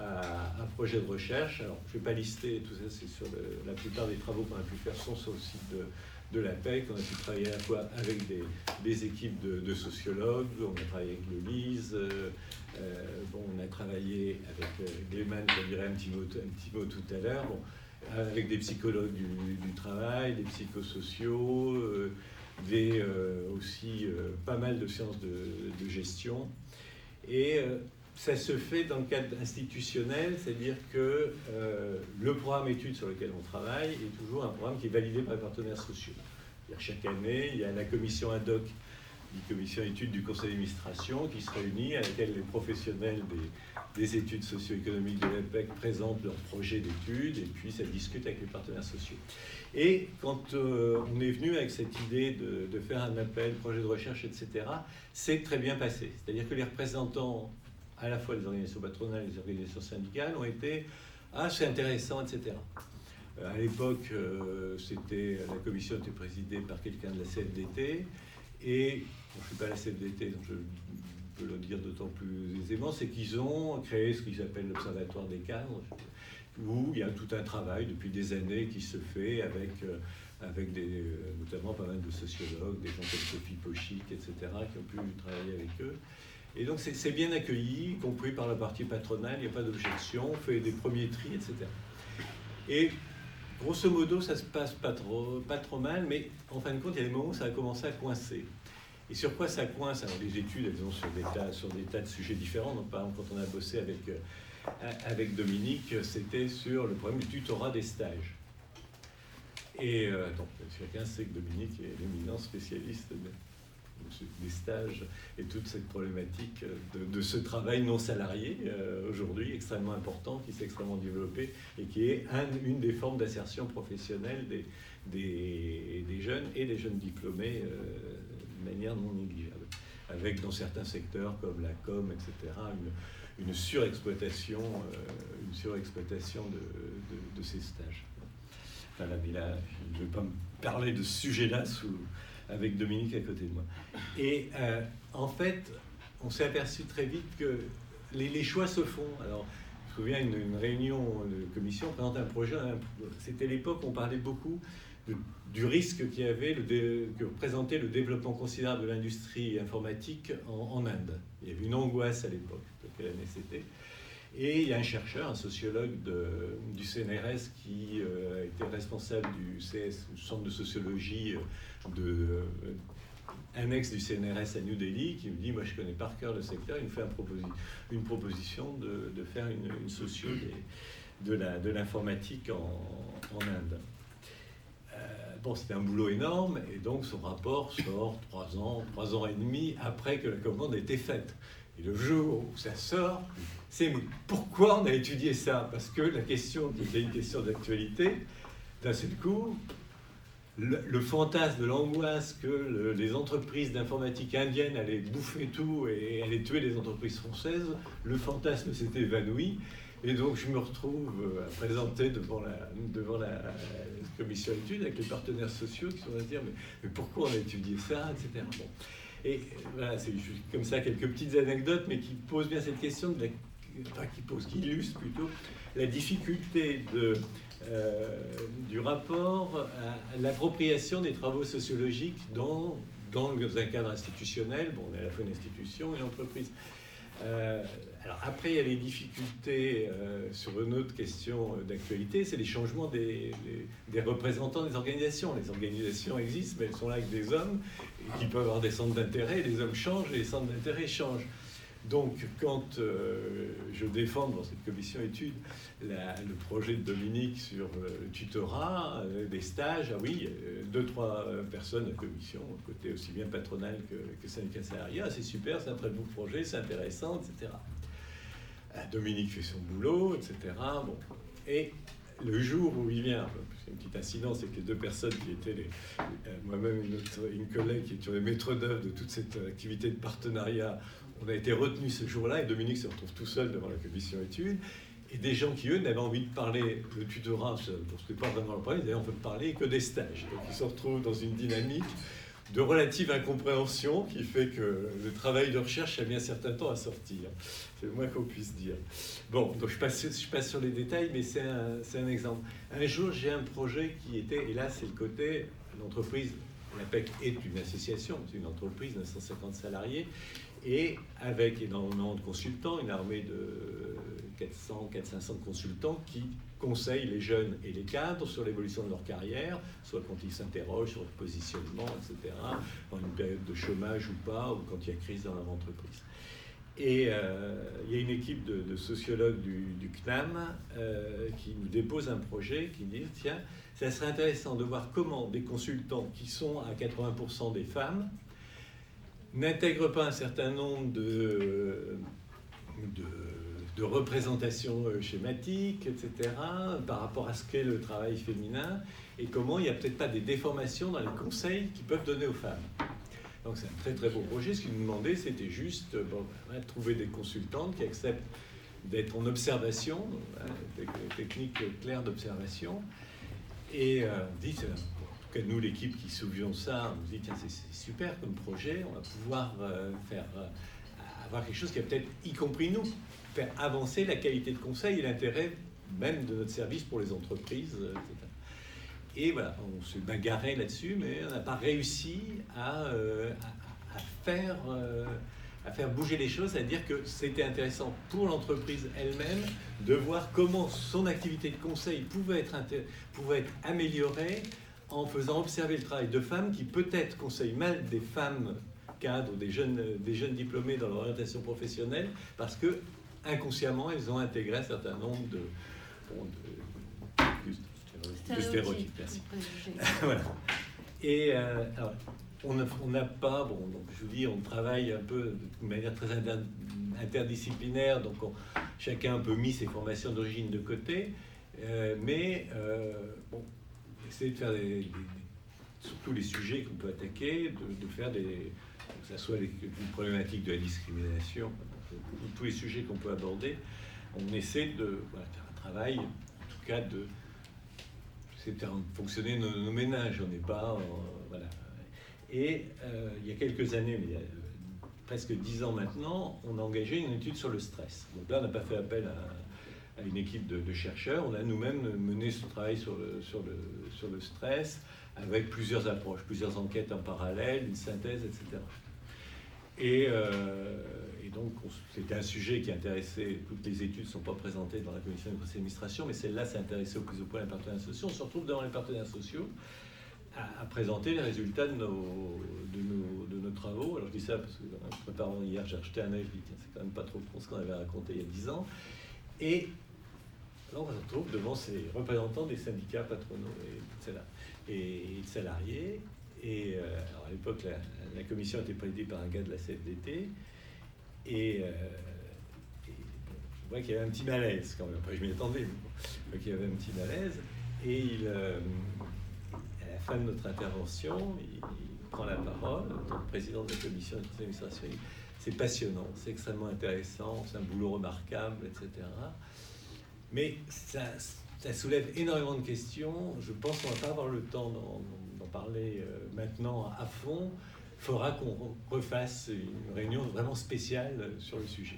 à un projet de recherche. Alors, je ne vais pas lister tout ça, c'est sur le, la plupart des travaux qu'on a pu faire sont sur le site de, de l'A P E C. On a pu travailler à la fois avec des, des équipes de, de sociologues, on a travaillé avec le Lise, euh, euh, bon, on a travaillé avec euh, Gleeman, je dirais un petit mot, un petit mot tout à l'heure, bon, avec des psychologues du, du travail, des psychosociaux, euh, des, euh, aussi euh, pas mal de sciences de, de gestion. Et euh, ça se fait dans le cadre institutionnel, c'est-à-dire que euh, le programme études sur lequel on travaille est toujours un programme qui est validé par les partenaires sociaux. C'est-à-dire chaque année, il y a la commission ad hoc, la commission études du conseil d'administration qui se réunit, à laquelle les professionnels des, des études socio-économiques de l'A P E C présentent leur projet d'études et puis ça discute avec les partenaires sociaux. Et quand euh, on est venu avec cette idée de, de faire un appel, projet de recherche, et cetera, c'est très bien passé. C'est-à-dire que les représentants à la fois les organisations patronales et les organisations syndicales ont été « Ah, c'est intéressant, et cetera » À l'époque, euh, c'était, la commission était présidée par quelqu'un de la C F D T, et bon, je ne suis pas la C F D T, donc je peux le dire d'autant plus aisément, c'est qu'ils ont créé ce qu'ils appellent l'Observatoire des cadres, où il y a tout un travail depuis des années qui se fait avec, euh, avec des, euh, notamment pas mal de sociologues, des gens comme Sophie Pochic, et cetera, qui ont pu travailler avec eux. Et donc c'est bien accueilli, y compris par la partie patronale, il n'y a pas d'objection, on fait des premiers tris, et cetera. Et grosso modo, ça se passe pas trop, pas trop mal, mais en fin de compte, il y a des moments où ça a commencé à coincer. Et sur quoi ça coince? Alors les études, elles ont sur des tas, sur des tas de sujets différents. Donc par exemple, quand on a bossé avec, euh, avec Dominique, c'était sur le problème du tutorat des stages. Et euh, donc chacun sait que Dominique est l'éminent spécialiste de, des stages et toute cette problématique de, de ce travail non salarié euh, aujourd'hui extrêmement important, qui s'est extrêmement développé et qui est un, une des formes d'insertion professionnelle des, des, des jeunes et des jeunes diplômés euh, de manière non négligeable, avec dans certains secteurs comme la com, et cetera, une, une surexploitation, euh, une surexploitation de, de, de ces stages. Enfin là, mais là, je ne vais pas me parler de ce sujet-là sous avec Dominique à côté de moi. Et euh, en fait, on s'est aperçu très vite que les, les choix se font. Alors, je me souviens, une, une réunion de commission présente un projet, c'était l'époque où on parlait beaucoup de, du risque qu'il y avait, le dé, que représentait le développement considérable de l'industrie informatique en, en Inde. Il y avait une angoisse à l'époque, de quelle année c'était. Et il y a un chercheur, un sociologue de, du C N R S qui euh, était responsable du C S, du Centre de sociologie de, euh, annexe du C N R S à New Delhi, qui me dit, moi je connais par cœur le secteur, il me fait un proposi une proposition de, de faire une, une socio des, de la, de l'informatique en, en Inde. Euh, bon, c'était un boulot énorme, et donc son rapport sort trois ans, trois ans et demi après que la commande a été faite. Et le jour où ça sort, c'est mais pourquoi on a étudié ça? Parce que la question, qui était une question d'actualité, d'un seul coup, le, le fantasme de l'angoisse que le, les entreprises d'informatique indiennes allaient bouffer tout et allaient tuer les entreprises françaises, le fantasme s'est évanoui. Et donc je me retrouve à présenter devant la, devant la, la commission d'études avec les partenaires sociaux qui sont à dire mais, mais pourquoi on a étudié ça, et cetera. Bon. Et voilà, c'est comme ça quelques petites anecdotes, mais qui posent bien cette question, de la, enfin qui posent, qui illustrent plutôt la difficulté de, euh, du rapport à l'appropriation des travaux sociologiques dans, dans un cadre institutionnel. Bon, on est à la fois une institution et une entreprise. Euh, alors après, il y a les difficultés euh, sur une autre question d'actualité, c'est les changements des, les, des représentants des organisations. Les organisations existent, mais elles sont là avec des hommes qui peuvent avoir des centres d'intérêt, les hommes changent et les centres d'intérêt changent. Donc, quand euh, je défends dans cette commission études la, le projet de Dominique sur euh, le tutorat, euh, des stages, ah oui, euh, deux, trois personnes de la commission, côté aussi bien patronal que, que syndicat salarié, ah, c'est super, c'est un très beau projet, c'est intéressant, et cetera. Ah, Dominique fait son boulot, et cetera. Bon. Et le jour où il vient, c'est une petite incidence, c'est que les deux personnes qui étaient, les, euh, moi-même une, autre, une collègue qui est sur les maîtres d'œuvre de toute cette activité de partenariat, on a été retenus ce jour-là et Dominique se retrouve tout seul devant la commission études. Et des gens qui, eux, n'avaient envie de parler le tutorat, ce n'était pas vraiment le problème, d'ailleurs on peut parler que des stages. Donc ils se retrouvent dans une dynamique de relative incompréhension qui fait que le travail de recherche a mis un certain temps à sortir. C'est le moins qu'on puisse dire. Bon, donc je passe, je passe sur les détails, mais c'est un, c'est un exemple. Un jour, j'ai un projet qui était, et là c'est le côté, l'entreprise, la P E C est une association, c'est une entreprise de cent cinquante salariés, et avec énormément de consultants, une armée de quatre cents, quatre cents, cinq cents consultants qui conseillent les jeunes et les cadres sur l'évolution de leur carrière, soit quand ils s'interrogent sur leur positionnement, et cetera, dans une période de chômage ou pas, ou quand il y a crise dans leur entreprise. Et euh, il y a une équipe de, de sociologues du, du C N A M euh, qui nous dépose un projet qui dit, tiens, ça serait intéressant de voir comment des consultants qui sont à quatre-vingts pour cent des femmes n'intègrent pas un certain nombre de, de, de représentations schématiques, et cetera, par rapport à ce qu'est le travail féminin, et comment il n'y a peut-être pas des déformations dans les conseils qu'ils peuvent donner aux femmes. Donc c'est un très très beau projet. Ce qu'ils nous demandaient, c'était juste bon, ben, trouver des consultantes qui acceptent d'être en observation, hein, technique claire d'observation, et euh, on dit, en tout cas nous l'équipe qui souvions ça, on se dit tiens c'est, c'est super comme projet, on va pouvoir euh, faire euh, avoir quelque chose qui va peut-être, y compris nous, faire avancer la qualité de conseil et l'intérêt même de notre service pour les entreprises, et cetera. Et voilà, on se bagarrait là-dessus, mais on n'a pas réussi à, euh, à, à, faire, euh, à faire bouger les choses, à dire que c'était intéressant pour l'entreprise elle-même de voir comment son activité de conseil pouvait être, inté- pouvait être améliorée en faisant observer le travail de femmes qui peut-être conseillent mal des femmes cadres, des jeunes, des jeunes diplômés dans l'orientation professionnelle, parce que inconsciemment, elles ont intégré un certain nombre de... Bon, de de stéréotypes, merci. Voilà. Et euh, alors, on n'a pas, bon, donc je vous dis, on travaille un peu de manière très inter, interdisciplinaire, donc on, chacun a un peu mis ses formations d'origine de côté, euh, mais euh, bon, essayer de faire des, des, surtout les sujets qu'on peut attaquer, de, de faire des, que ce soit les, les problématiques de la discrimination, tous les sujets qu'on peut aborder, on essaie de voilà, faire un travail, en tout cas de c'est fonctionner nos, nos ménages, on n'est pas... Euh, voilà. Et euh, il y a quelques années, mais il y a euh, presque dix ans maintenant, on a engagé une étude sur le stress. Donc là, on n'a pas fait appel à, à une équipe de, de chercheurs, on a nous-mêmes mené ce travail sur le, sur, le, sur le stress, avec plusieurs approches, plusieurs enquêtes en parallèle, une synthèse, et cetera. Et, euh, et donc, on, c'était un sujet qui intéressait, toutes les études ne sont pas présentées dans la commission de conseil d'administration, mais celle-là s'intéressait au plus au point les partenaires sociaux. On se retrouve devant les partenaires sociaux à, à présenter les résultats de nos, de, nos, de nos travaux. Alors je dis ça parce que en préparant hier, j'ai acheté un œil, je dis tiens, c'est quand même pas trop con ce qu'on avait raconté il y a dix ans. Et là, on se retrouve devant ces représentants des syndicats patronaux et, et, et de salariés. Et euh, alors à l'époque, la, la commission était présidée par un gars de la C F D T. Et, euh, et bon, je vois qu'il y avait un petit malaise quand même. Enfin, je m'y attendais, mais bon, je vois qu'il y avait un petit malaise. Et il, euh, à la fin de notre intervention, il, il prend la parole en tant que président de la commission d'administration. C'est passionnant, c'est extrêmement intéressant, c'est un boulot remarquable, et cetera. Mais ça, ça soulève énormément de questions. Je pense qu'on ne va pas avoir le temps d'en, d'en parler euh, maintenant à fond. Il faudra qu'on refasse une réunion vraiment spéciale sur le sujet.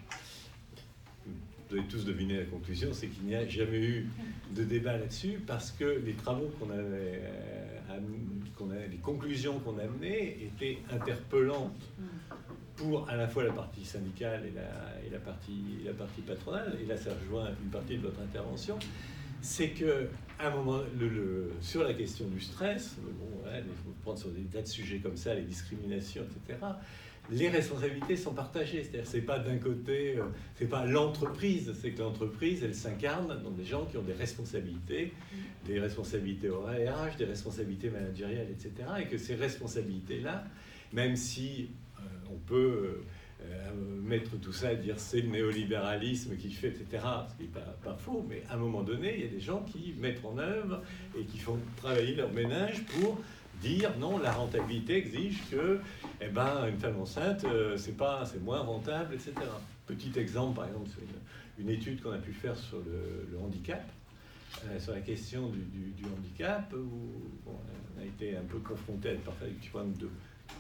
Vous avez tous deviné la conclusion, c'est qu'il n'y a jamais eu de débat là-dessus, parce que les travaux qu'on avait, qu'on avait les conclusions qu'on a amenées étaient interpellantes pour à la fois la partie syndicale et la, et la, partie, la partie patronale. Et là, ça rejoint une partie de votre intervention. C'est que à un moment, le, le, sur la question du stress, bon, ouais, il faut prendre sur des tas de sujets comme ça, les discriminations, et cetera. Les responsabilités sont partagées. C'est-à-dire, c'est pas d'un côté, euh, c'est pas l'entreprise, c'est que l'entreprise, elle s'incarne dans des gens qui ont des responsabilités, des responsabilités au R H, des responsabilités managériales, et cetera. Et que ces responsabilités-là, même si euh, on peut euh, mettre tout ça et dire c'est le néolibéralisme qui fait, et cetera, ce qui n'est pas, pas faux, mais à un moment donné, il y a des gens qui mettent en œuvre et qui font travailler leur ménage pour dire non, la rentabilité exige que eh ben, une femme enceinte, euh, c'est pas, c'est moins rentable, et cetera. Petit exemple, par exemple, c'est une, une étude qu'on a pu faire sur le, le handicap, euh, sur la question du, du, du handicap, où bon, on a été un peu confronté à parfois avec du point de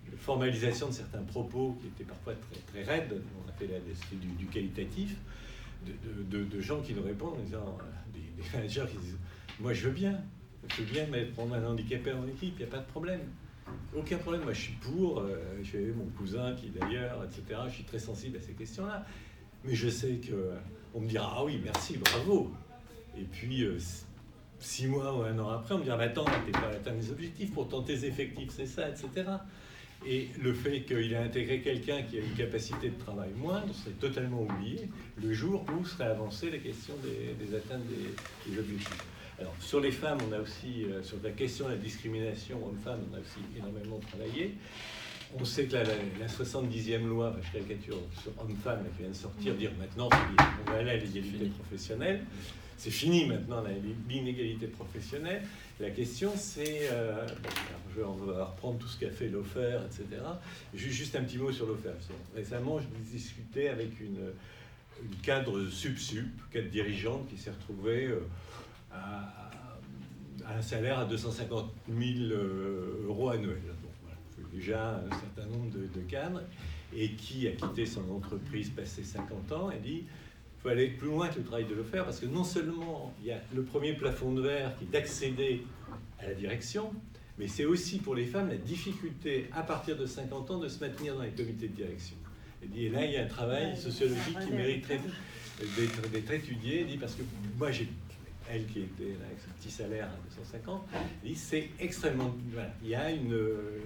formalisation de certains propos qui étaient parfois très, très raides, on appelait là du, du qualitatif, de, de, de gens qui nous répondent en disant, des, des managers qui disent « Moi, je veux bien, je veux bien mettre, prendre un handicapé en équipe, il n'y a pas de problème. Aucun problème, moi, je suis pour, euh, j'ai mon cousin qui d'ailleurs, et cetera, je suis très sensible à ces questions-là. Mais je sais qu'on me dira « Ah oui, merci, bravo !» Et puis, euh, six mois ou un an après, on me dira « Attends, tu n'es pas atteint mes objectifs, pourtant tes effectifs, c'est ça, et cetera » Et le fait qu'il ait intégré quelqu'un qui a une capacité de travail moindre serait totalement oublié le jour où seraient avancées les questions des, des atteintes des, des objectifs. Alors, sur les femmes, on a aussi, euh, sur la question de la discrimination homme-femme, on a aussi énormément travaillé. On sait que la, la, la soixante-dixième loi, enfin, je caricature, sur homme-femme, qui vient de sortir, dire maintenant, on va aller à l'égalité professionnelle. C'est fini maintenant, l'inégalité professionnelle. La question, c'est... Euh, bon, je vais reprendre tout ce qu'a fait l'O F E R, et cetera. Juste un petit mot sur l'O F E R. Récemment, je discutais avec une, une cadre sub-sup, cadre dirigeante, qui s'est retrouvée euh, à, à un salaire à deux cent cinquante mille euros annuels. Donc, voilà, c'est déjà un certain nombre de, de cadres, et qui a quitté son entreprise passé cinquante ans et dit... Il faut aller plus loin que le travail de le faire, parce que non seulement il y a le premier plafond de verre qui est d'accéder à la direction, mais c'est aussi pour les femmes la difficulté, à partir de cinquante ans, de se maintenir dans les comités de direction. Et là, il y a un travail sociologique qui mériterait d'être, d'être étudié, dit, parce que moi, j'ai, elle qui était là, avec ce petit salaire à deux cent cinquante, dit c'est extrêmement... Voilà, il y a une...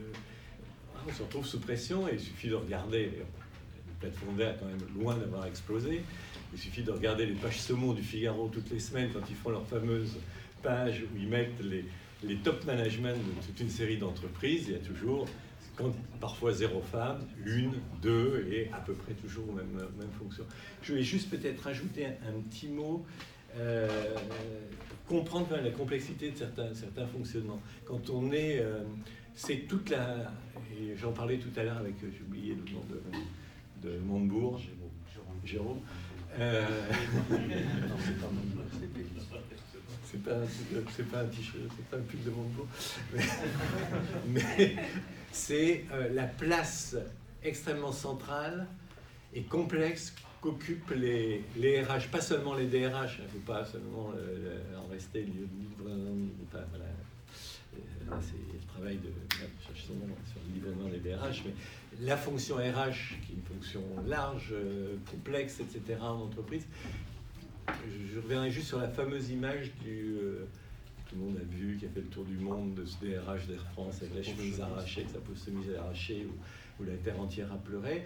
On se retrouve sous pression, et il suffit de regarder... Le plafond de verre est quand même loin d'avoir explosé. Il suffit de regarder les pages saumon du Figaro toutes les semaines quand ils font leur fameuse page où ils mettent les, les top management de toute une série d'entreprises. Il y a toujours, quand, parfois zéro femme, une, deux, et à peu près toujours aux mêmes, mêmes fonctions. Je vais juste peut-être rajouter un, un petit mot, euh, comprendre quand même la complexité de certains, certains fonctionnements. Quand on est... Euh, c'est toute la... Et j'en parlais tout à l'heure avec, j'ai oublié le nom de, de Montebourg, Jérôme. Euh... non, c'est pas Montebourg, c'est Pélis. C'est pas, c'est pas un t-shirt, c'est pas un pull de Montebourg. Mais, mais c'est euh, la place extrêmement centrale et complexe qu'occupent les, les R H, pas seulement les D R H, il ne faut pas seulement euh, en rester libre, enfin, voilà. Là, c'est le travail de, je cherche son nom sur le livrement des D R H, mais la fonction R H, qui est une fonction large, euh, complexe, et cetera, en entreprise. Je, je reviendrai juste sur la fameuse image du... Euh, tout le monde a vu, qui a fait le tour du monde, de ce D R H d'Air France, avec la chemise arrachée, avec sa peau chemise arrachée, où, où la terre entière a pleuré.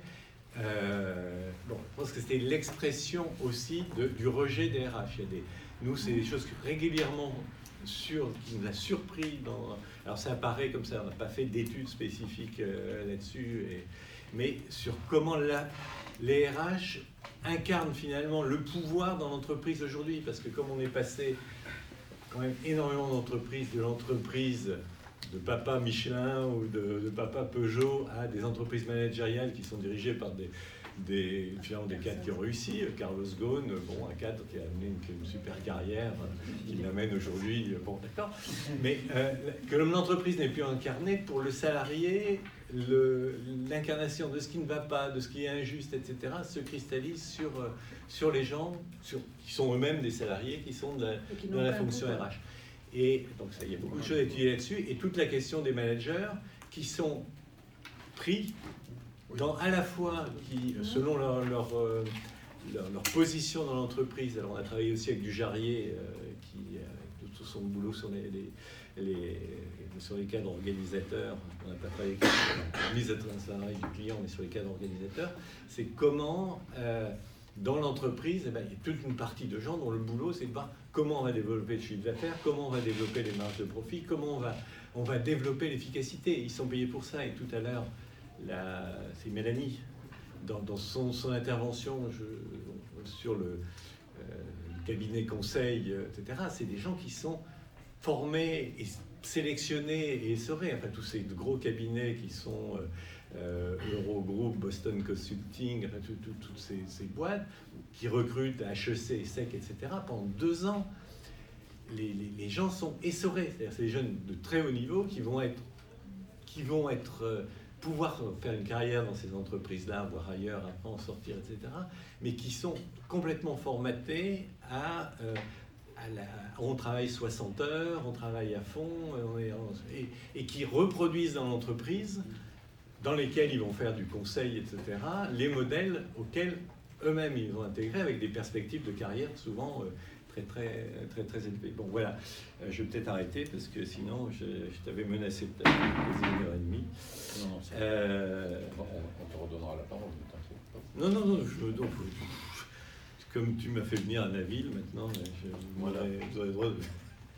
Euh, bon, je pense que c'était l'expression aussi de, du rejet des R H. Il y a des, nous, c'est des choses que régulièrement... Sur, qui nous a surpris dans... Alors ça apparaît comme ça, on n'a pas fait d'études spécifiques euh, là-dessus, et, mais sur comment la, les R H incarnent finalement le pouvoir dans l'entreprise aujourd'hui, parce que comme on est passé quand même énormément d'entreprises, de l'entreprise de papa Michelin ou de, de papa Peugeot à des entreprises managériales qui sont dirigées par des... Des, des cadres qui ont réussi. Carlos Ghosn, bon, un cadre qui a amené une, une super carrière, qui l'amène aujourd'hui, bon, d'accord. Mais euh, que l'entreprise n'est plus incarnée, pour le salarié, le, l'incarnation de ce qui ne va pas, de ce qui est injuste, et cetera, se cristallise sur, sur les gens sur, qui sont eux-mêmes des salariés, qui sont de la, dans la fonction R H. Et donc, ça, il y a beaucoup de choses à étudier là-dessus. Et toute la question des managers qui sont pris dans, à la fois, qui, selon leur, leur, leur, leur position dans l'entreprise, alors on a travaillé aussi avec du Jarrier, euh, qui, avec tout son boulot sur les, les, les, sur les cadres organisateurs, on n'a pas travaillé avec la mise à travail du client, mais sur les cadres organisateurs, c'est comment, euh, dans l'entreprise, eh ben, il y a toute une partie de gens dont le boulot, c'est de voir comment on va développer le chiffre d'affaires, comment on va développer les marges de profit, comment on va, on va développer l'efficacité. Ils sont payés pour ça, et tout à l'heure, La, c'est Mélanie, dans, dans son, son intervention je, sur le, euh, le cabinet conseil, et cetera, c'est des gens qui sont formés et sélectionnés et essorés. Enfin, tous ces gros cabinets qui sont euh, Eurogroup, Boston Consulting, enfin, tout, tout, toutes ces, ces boîtes qui recrutent à H E C, E S S E C, et cetera, pendant deux ans, les, les, les gens sont essorés. C'est-à-dire c'est des jeunes de très haut niveau qui vont être, qui vont être euh, pouvoir faire une carrière dans ces entreprises-là, voire ailleurs, après en sortir, et cetera, mais qui sont complètement formatés à... Euh, à la, on travaille soixante heures, on travaille à fond, on est, et, et qui reproduisent dans l'entreprise, dans lesquels ils vont faire du conseil, et cetera, les modèles auxquels eux-mêmes ils vont intégrer avec des perspectives de carrière souvent euh, très, très, très, très élevées. Bon, voilà, euh, je vais peut-être arrêter parce que sinon je, je t'avais menacé de taper une heure et demie. Non, non, c'est euh, on, on te redonnera la parole, ne t'inquiète pas. Non, non, non, je, donc, comme tu m'as fait venir à Naville maintenant, je, voilà. J'aurais le droit de...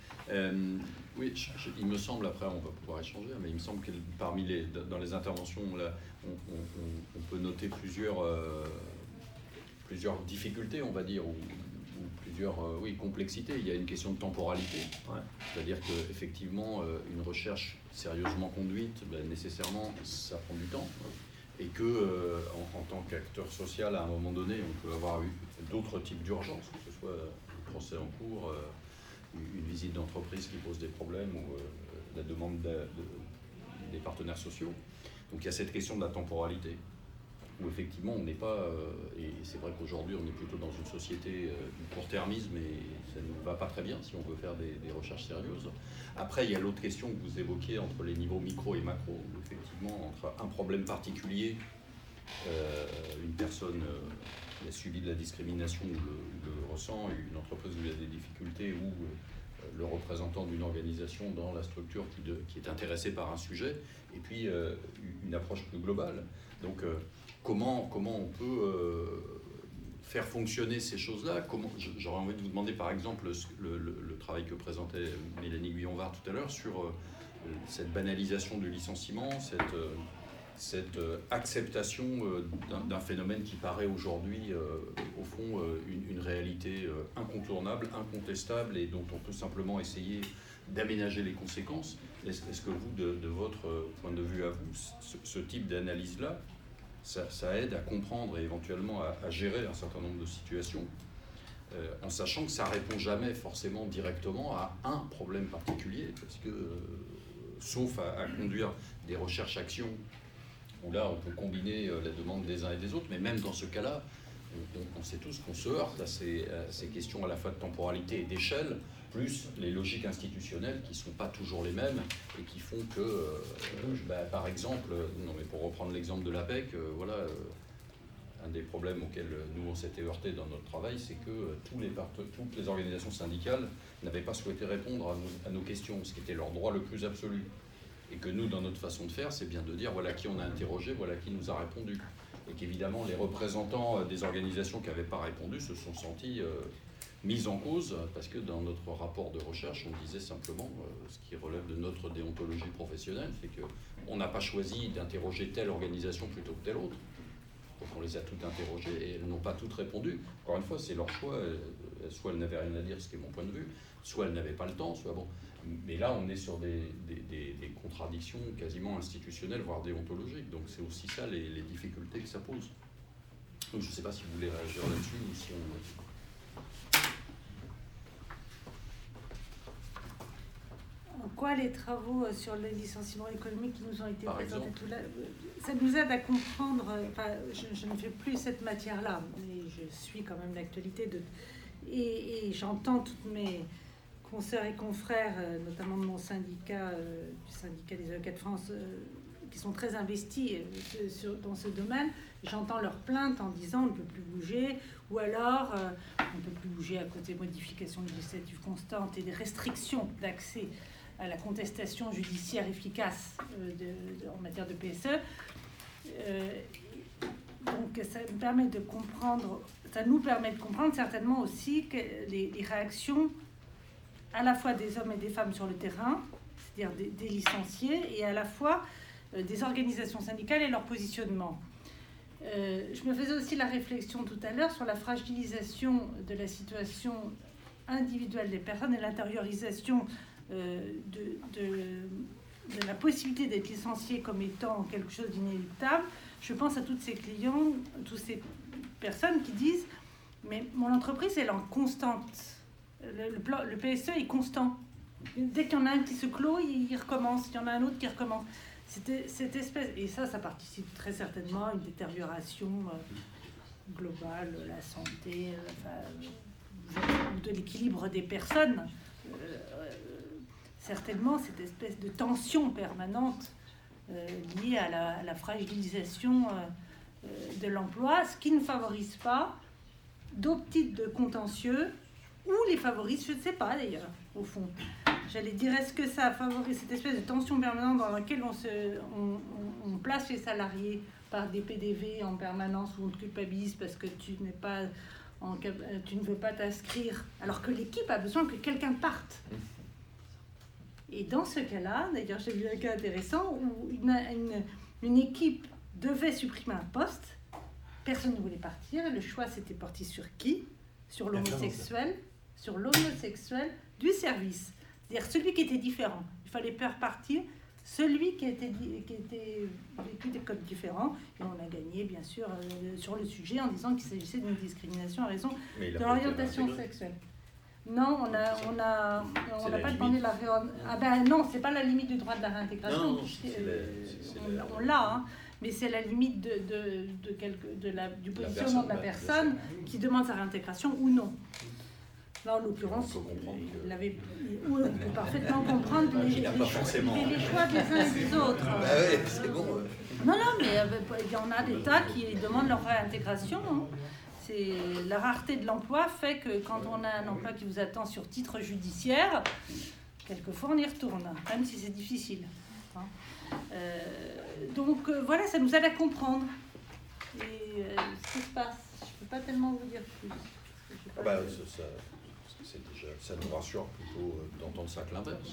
Euh, oui, je, je, il me semble, après on va pouvoir échanger, mais il me semble que parmi les, dans les interventions, là, on, on, on peut noter plusieurs, euh, plusieurs difficultés, on va dire, ou, ou plusieurs euh, oui, complexités. Il y a une question de temporalité, ouais. C'est-à-dire qu'effectivement, euh, une recherche sérieusement conduite, ben, nécessairement, ça prend du temps. Et que, euh, en, en tant qu'acteur social, à un moment donné, on peut avoir eu d'autres types d'urgences, que ce soit un procès en cours, euh, une visite d'entreprise qui pose des problèmes ou euh, la demande de, de, des partenaires sociaux. Donc il y a cette question de la temporalité, où effectivement on n'est pas, euh, et c'est vrai qu'aujourd'hui on est plutôt dans une société euh, du court-termisme et ça ne va pas très bien si on veut faire des, des recherches sérieuses. Après il y a l'autre question que vous évoquiez entre les niveaux micro et macro, où effectivement entre un problème particulier, euh, une personne euh, qui a subi de la discrimination ou le, le ressent, une entreprise où il y a des difficultés ou euh, le représentant d'une organisation dans la structure qui, de, qui est intéressé par un sujet, et puis euh, une approche plus globale. Donc euh, comment, comment on peut euh, faire fonctionner ces choses-là? Comment, j'aurais envie de vous demander par exemple le, le, le travail que présentait Mélanie Guyon-Var tout à l'heure sur euh, cette banalisation du licenciement, cette... Euh, cette euh, acceptation euh, d'un, d'un phénomène qui paraît aujourd'hui, euh, au fond, euh, une, une réalité euh, incontournable, incontestable, et dont on peut simplement essayer d'aménager les conséquences. Est-ce, est-ce que vous, de, de votre point de vue à vous, ce, ce type d'analyse-là, ça, ça aide à comprendre et éventuellement à, à gérer un certain nombre de situations, euh, en sachant que ça ne répond jamais forcément directement à un problème particulier, parce que, euh, sauf à, à conduire des recherches-actions, où là on peut combiner la demande des uns et des autres, mais même dans ce cas-là, on, on, on sait tous qu'on se heurte à ces, à ces questions à la fois de temporalité et d'échelle, plus les logiques institutionnelles qui ne sont pas toujours les mêmes et qui font que, euh, bah, par exemple, non mais pour reprendre l'exemple de l'A P E C, euh, voilà, euh, un des problèmes auxquels nous on s'était heurté dans notre travail, c'est que euh, tous les part- toutes les organisations syndicales n'avaient pas souhaité répondre à nos, à nos questions, ce qui était leur droit le plus absolu. Et que nous, dans notre façon de faire, c'est bien de dire voilà qui on a interrogé, voilà qui nous a répondu. Et qu'évidemment, les représentants des organisations qui n'avaient pas répondu se sont sentis euh, mis en cause, parce que dans notre rapport de recherche, on disait simplement, euh, ce qui relève de notre déontologie professionnelle, c'est qu'on n'a pas choisi d'interroger telle organisation plutôt que telle autre. Donc on les a toutes interrogées et elles n'ont pas toutes répondu. Encore une fois, c'est leur choix. Soit elles n'avaient rien à dire, ce qui est mon point de vue, soit elles n'avaient pas le temps, soit bon... Mais là, on est sur des, des, des, des contradictions quasiment institutionnelles, voire déontologiques. Donc c'est aussi ça les, les difficultés que ça pose. Donc je ne sais pas si vous voulez réagir là-dessus ou si on... En quoi les travaux sur les licenciements économiques qui nous ont été Par présentés exemple. tout là, ça nous aide à comprendre, enfin, je, je ne fais plus cette matière-là, mais je suis quand même l'actualité de... Et, et j'entends toutes mes... consoeurs et confrères, notamment de mon syndicat, euh, du syndicat des avocats de France, euh, qui sont très investis euh, sur, dans ce domaine. J'entends leurs plaintes en disant on ne peut plus bouger, ou alors euh, on ne peut plus bouger à cause des modifications législatives constantes et des restrictions d'accès à la contestation judiciaire efficace euh, de, de, en matière de P S E. Euh, donc ça me permet de comprendre, ça nous permet de comprendre certainement aussi que les, les réactions à la fois des hommes et des femmes sur le terrain, c'est-à-dire des, des licenciés, et à la fois euh, des organisations syndicales et leur positionnement. Euh, je me faisais aussi la réflexion tout à l'heure sur la fragilisation de la situation individuelle des personnes et l'intériorisation euh, de, de, de la possibilité d'être licencié comme étant quelque chose d'inéluctable. Je pense à tous ces clients, toutes ces personnes qui disent « mais mon entreprise, elle est en constante ». Le, le, le P S E est constant. Dès qu'il y en a un qui se clôt, il, il recommence. Il y en a un autre qui recommence. C'était cette espèce, et ça, ça participe très certainement à une détérioration euh, globale de la santé, euh, enfin, euh, de l'équilibre des personnes. Euh, euh, certainement, cette espèce de tension permanente euh, liée à la, à la fragilisation euh, euh, de l'emploi, ce qui ne favorise pas d'optiques de contentieux, ou les favorise, je ne sais pas d'ailleurs, au fond. J'allais dire, est-ce que ça favorise cette espèce de tension permanente dans laquelle on, se, on, on, on place les salariés par des P D V en permanence où on te culpabilise parce que tu n'es pas en, tu ne veux pas t'inscrire, alors que l'équipe a besoin que quelqu'un parte. Et dans ce cas-là, d'ailleurs, j'ai vu un cas intéressant où une, une, une équipe devait supprimer un poste, personne ne voulait partir, et le choix s'était porté sur qui? Sur l'homosexuel, sur l'homosexuel du service. C'est-à-dire celui qui était différent. Il fallait faire partir celui qui était, qui était vécu des codes différents. Et on a gagné, bien sûr, euh, sur le sujet en disant qu'il s'agissait d'une discrimination à raison de l'orientation sexuelle. Non, on a, on a, on n'a pas demandé la réintégration. Ah ben non, c'est pas la limite du droit de la réintégration. Non, euh, la, on, on l'a, hein, mais c'est la limite de, de, de quelque, de la, du positionnement de la personne qui demande sa réintégration ou non. Là, en l'occurrence, il avait, on peut parfaitement comprendre les, les, les, choix, les choix des uns et des autres. Ah ouais, c'est bon. Non, non, mais il y en a des tas qui demandent leur réintégration. Hein. C'est, la rareté de l'emploi fait que quand on a un emploi qui vous attend sur titre judiciaire, quelquefois on y retourne, même si c'est difficile. Hein. Euh, donc euh, voilà, ça nous aide à comprendre. Et euh, ce qui se passe, je ne peux pas tellement vous dire plus. Ah bah, ça, ça, c'est déjà, ça nous rassure plutôt d'entendre ça que l'inverse,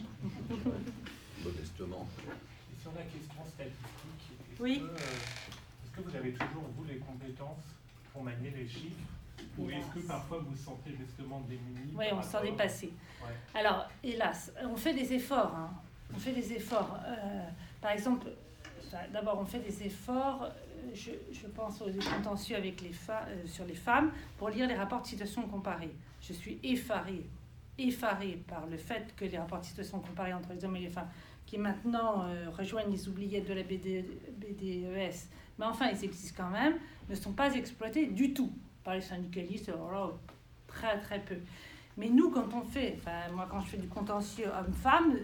modestement. Et sur la question statistique, est-ce, oui. que, euh, est-ce que vous avez toujours, vous, les compétences pour manier les chiffres, ou est-ce que parfois vous vous sentez justement démunis? Oui, on s'en est passé. Ouais. Alors, hélas, on fait des efforts. Hein. On fait des efforts. Euh, par exemple, enfin, d'abord, on fait des efforts, je, je pense aux contentieux avec les fa- euh, sur les femmes, pour lire les rapports de situation comparés. Je suis effarée, effarée par le fait que les rapports de situation comparés entre les hommes et les femmes, qui maintenant euh, rejoignent les oubliettes de la B D, B D E S, mais enfin, ils existent quand même, ne sont pas exploités du tout par les syndicalistes, alors là, très très peu. Mais nous, quand on fait, enfin moi quand je fais du contentieux homme-femme,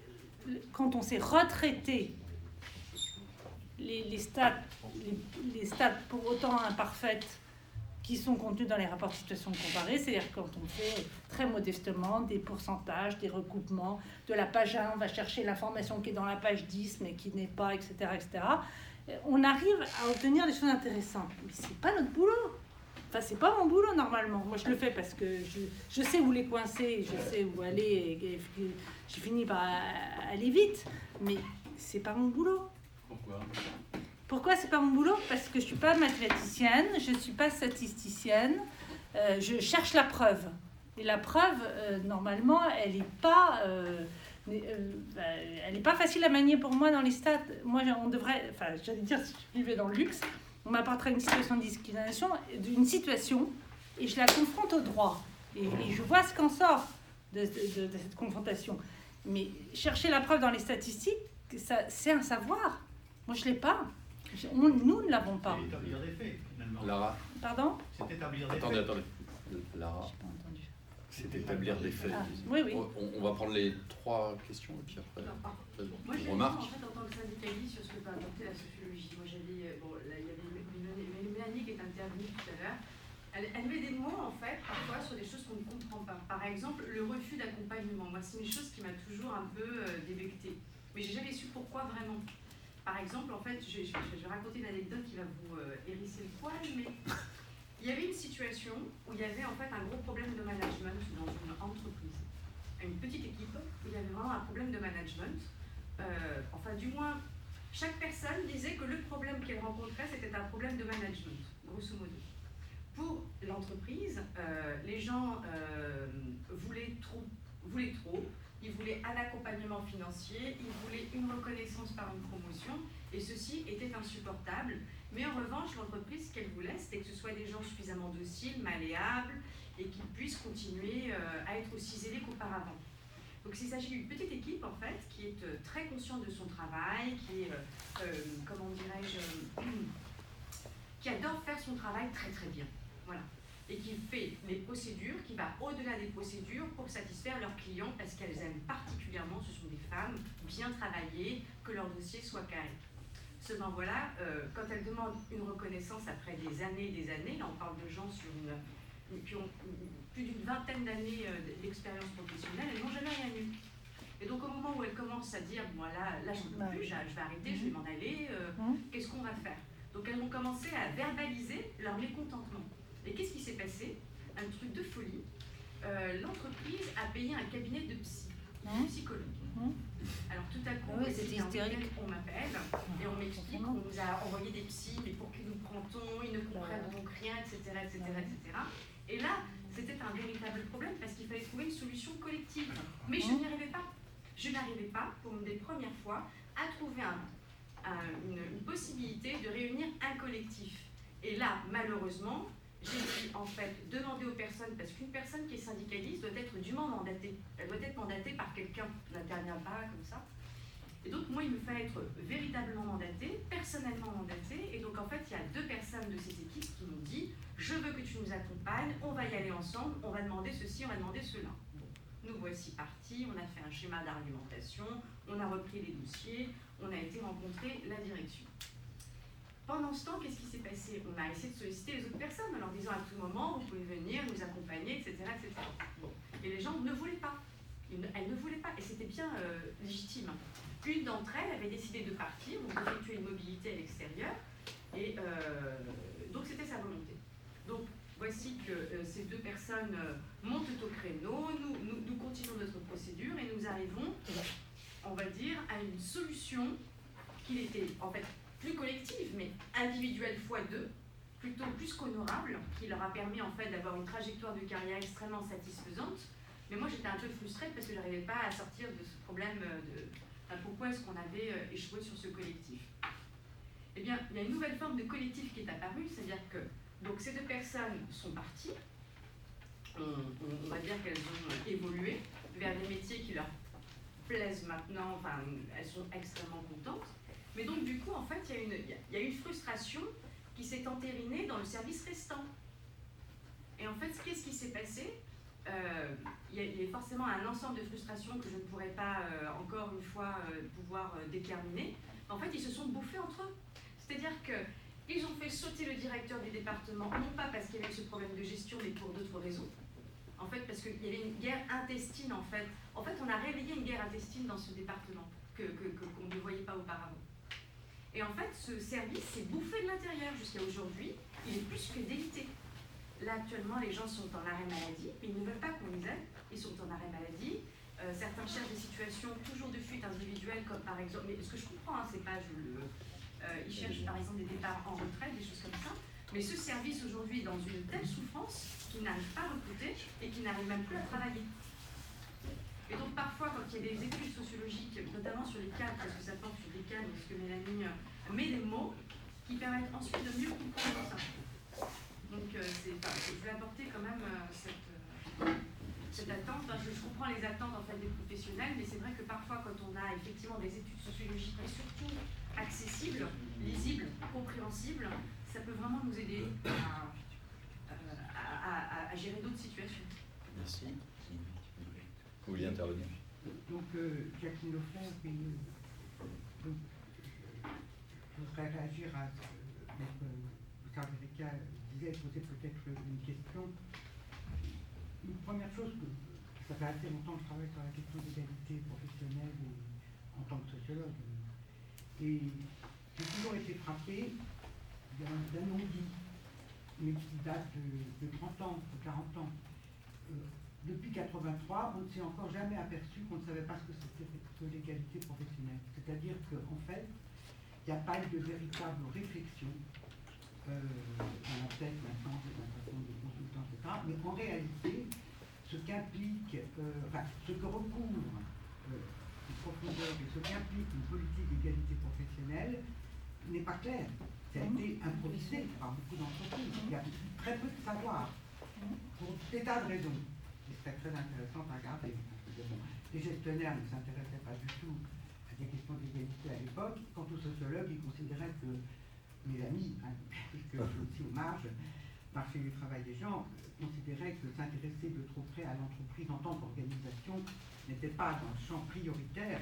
quand on s'est retraité les, les stats, les, les stats pour autant imparfaites qui sont contenues dans les rapports de situation comparée, c'est-à-dire quand on fait très modestement des pourcentages, des recoupements, de la page un, on va chercher l'information qui est dans la page dix, mais qui n'est pas, et cetera, et cetera, on arrive à obtenir des choses intéressantes. Mais c'est pas notre boulot. Enfin, c'est pas mon boulot normalement. Moi, je le fais parce que je, je sais où les coincer, je sais où aller, et, et, et j'ai fini par aller vite. Mais c'est pas mon boulot. Pourquoi ? Pourquoi c'est pas mon boulot? Parce que je suis pas mathématicienne, je suis pas statisticienne. Euh, je cherche la preuve. Et la preuve, euh, normalement, elle est pas, euh, euh, elle est pas facile à manier pour moi dans les stats. Moi, on devrait, enfin, j'allais dire, si je vivais dans le luxe, on m'apporterait une situation de discrimination, d'une situation, et je la confronte au droit. Et, et je vois ce qu'en sort de, de, de, de cette confrontation. Mais chercher la preuve dans les statistiques, ça, c'est un savoir. Moi, je ne l'ai pas. On, nous ne l'avons pas. C'est établir des faits, finalement. Lara. Pardon? C'est établir des Attendez, faits. attendez. Lara. J'ai pas entendu. C'est établir des faits. Ah, oui, oui. On, on va prendre les trois questions et puis après. Non, pardon. Moi, Une j'ai remarque. en fait, en tant que syndicaliste, sur ce que peut apporter la sociologie. Moi, j'avais, bon, là, il y avait Mélanie qui est intervenue tout à l'heure. Elle, elle met des mots, en fait, parfois, sur des choses qu'on ne comprend pas. Par exemple, le refus d'accompagnement. Moi, c'est une chose qui m'a toujours un peu euh, débectée. Mais j'ai jamais su pourquoi vraiment. Par exemple, en fait, je, je, je vais raconter une anecdote qui va vous euh, hérisser le poil, mais il y avait une situation où il y avait en fait un gros problème de management dans une entreprise. Une petite équipe où il y avait vraiment un problème de management. Euh, enfin, du moins, chaque personne disait que le problème qu'elle rencontrait, c'était un problème de management, grosso modo. Pour l'entreprise, euh, les gens euh, voulaient trop, voulaient trop. Ils voulaient un accompagnement financier, ils voulaient une reconnaissance par une promotion, et ceci était insupportable. Mais en revanche, l'entreprise, ce qu'elle voulait, c'était que ce soit des gens suffisamment dociles, malléables, et qu'ils puissent continuer euh, à être aussi zélés qu'auparavant. Donc Donc il s'agit d'une petite équipe en fait qui est euh, très consciente de son travail, qui est, euh, euh, comment dirais-je, euh, qui adore faire son travail très très bien. Voilà. Et qui fait les procédures, qui va au-delà des procédures pour satisfaire leurs clients parce qu'elles aiment particulièrement, ce sont des femmes bien travaillées, que leur dossier soit carré. Seulement voilà, euh, quand elles demandent une reconnaissance après des années et des années, là on parle de gens sur une, une, qui ont plus d'une vingtaine d'années euh, d'expérience professionnelle, elles n'ont jamais rien eu. Et donc au moment où elles commencent à dire, bon là, là j'en peux plus, je vais arrêter, je vais m'en aller, euh, qu'est-ce qu'on va faire? Donc elles vont commencer à verbaliser leur mécontentement. Et qu'est-ce qui s'est passé? Un truc de folie. Euh, L'entreprise a payé un cabinet de psy, de psychologue. Alors tout à coup, oui, c'était hystérique. On m'appelle et on m'explique qu'on nous a envoyé des psys, mais pour qui nous prend-on? Ils ne comprennent donc rien, et cetera, et cetera, et cetera. Et là, c'était un véritable problème parce qu'il fallait trouver une solution collective. Mais je n'y arrivais pas. Je n'arrivais pas, pour une des premières fois, à trouver un, un, une, une possibilité de réunir un collectif. Et là, malheureusement, j'ai dû en fait demander aux personnes, parce qu'une personne qui est syndicaliste doit être dûment mandatée. Elle doit être mandatée par quelqu'un, on n'intervient pas comme ça. Et donc moi, il me fallait être véritablement mandatée, personnellement mandatée. Et donc en fait, il y a deux personnes de ces équipes qui m'ont dit « Je veux que tu nous accompagnes, on va y aller ensemble, on va demander ceci, on va demander cela. » Bon, nous voici partis, on a fait un schéma d'argumentation, on a repris les dossiers, on a été rencontrer la direction. Pendant ce temps, qu'est-ce qui s'est passé? On a essayé de solliciter les autres personnes en leur disant à tout moment, vous pouvez venir, nous accompagner, et cetera et cetera. Bon. Et les gens ne voulaient pas. Ils ne, elles ne voulaient pas. Et c'était bien euh, légitime. Une d'entre elles avait décidé de partir, donc d'effectuer une mobilité à l'extérieur. Et euh, donc c'était sa volonté. Donc voici que euh, ces deux personnes euh, montent au créneau, nous, nous, nous continuons notre procédure et nous arrivons, on va dire, à une solution qui était en fait plus collective, mais individuelle fois deux, plutôt plus qu'honorable, qui leur a permis en fait d'avoir une trajectoire de carrière extrêmement satisfaisante. Mais moi j'étais un peu frustrée parce que je n'arrivais pas à sortir de ce problème de enfin, pourquoi est-ce qu'on avait échoué sur ce collectif. Eh bien, il y a une nouvelle forme de collectif qui est apparue, c'est-à-dire que donc, ces deux personnes sont parties, on, on, on va dire qu'elles ont évolué vers des métiers qui leur plaisent maintenant, enfin elles sont extrêmement contentes. Mais donc, du coup, en fait, il y a une, il y a une frustration qui s'est entérinée dans le service restant. Et en fait, qu'est-ce qui s'est passé? euh, il, y a, il y a forcément un ensemble de frustrations que je ne pourrais pas, euh, encore une fois, euh, pouvoir euh, déterminer. En fait, ils se sont bouffés entre eux. C'est-à-dire qu'ils ont fait sauter le directeur du département, non pas parce qu'il y avait ce problème de gestion, mais pour d'autres raisons. En fait, parce qu'il y avait une guerre intestine, en fait. En fait, on a réveillé une guerre intestine dans ce département que, que, que, qu'on ne voyait pas auparavant. Et en fait, ce service s'est bouffé de l'intérieur jusqu'à aujourd'hui. Il est plus que délité. Là, actuellement, les gens sont en arrêt maladie, mais ils ne veulent pas qu'on les aide. Ils sont en arrêt maladie. Euh, certains cherchent des situations toujours de fuite individuelle, comme par exemple... Mais ce que je comprends, hein, c'est pas... Je le, euh, ils cherchent par exemple des départs en retraite, des choses comme ça. Mais ce service aujourd'hui est dans une telle souffrance qu'il n'arrive pas à recruter et qu'il n'arrive même plus à travailler. Et donc parfois, quand il y a des études sociologiques, notamment sur les cadres, parce que ça porte sur des cadres, parce que Mélanie met des mots qui permettent ensuite de mieux comprendre ça. Donc euh, c'est, enfin, je voulais apporter quand même euh, cette, euh, cette attente. Enfin, je, je comprends les attentes en fait, des professionnels, mais c'est vrai que parfois, quand on a effectivement des études sociologiques, et surtout accessibles, lisibles, compréhensibles, ça peut vraiment nous aider à, à, à, à gérer d'autres situations. Merci. Vous vouliez intervenir? Donc, euh, Jacqueline Lefebvre, puis, euh, donc, je voudrais réagir à ce que M. Carverica disait, poser peut-être une question. Une première chose, que ça fait assez longtemps que je travaille sur la question d'égalité professionnelle et, en tant que sociologue. Et j'ai toujours été frappé d'un, d'un non-dit, mais qui date de, de trente ans, de quarante ans. Euh, Depuis quatre-vingt-trois, on ne s'est encore jamais aperçu qu'on ne savait pas ce que c'était que l'égalité professionnelle. C'est-à-dire qu'en fait, il n'y a pas eu de véritable réflexion euh, dans la tête maintenant, c'est la façon de consultants, et cetera. Mais en réalité, ce qu'implique, euh, enfin, ce que recouvre euh, une profondeur et ce qu'implique une politique d'égalité professionnelle n'est pas clair. Ça a été improvisé par beaucoup d'entreprises. Il y a très peu de savoir pour des tas de raisons. Ce serait très intéressant à regarder. les gestionnaires ne s'intéressaient pas du tout à des questions d'égalité à l'époque. Quant aux sociologues, ils considéraient que, mes amis, hein, puisque je suis aussi au marge, marché du travail des gens, considéraient que s'intéresser de trop près à l'entreprise en tant qu'organisation n'était pas dans le champ prioritaire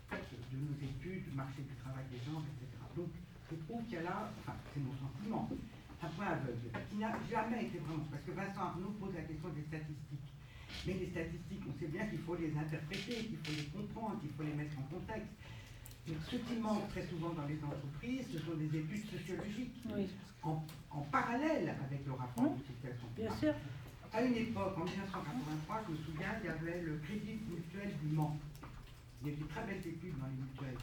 de nos études, marché du travail des gens, et cetera. Donc, je trouve qu'il y a là, enfin, c'est mon sentiment, un point aveugle, qui n'a jamais été vraiment, parce que Vincent Arnaud pose la question des statistiques. Mais les statistiques, on sait bien qu'il faut les interpréter, qu'il faut les comprendre, qu'il faut les mettre en contexte. Et ce qui manque très souvent dans les entreprises, ce sont des études sociologiques, Oui. en, en parallèle avec le rapport Oui, de situation. bien sûr. À une époque, en mille neuf cent quatre-vingt-trois, je me souviens, il y avait le Crédit Mutuel du Mans. Il y a eu de très belles études dans les mutuelles,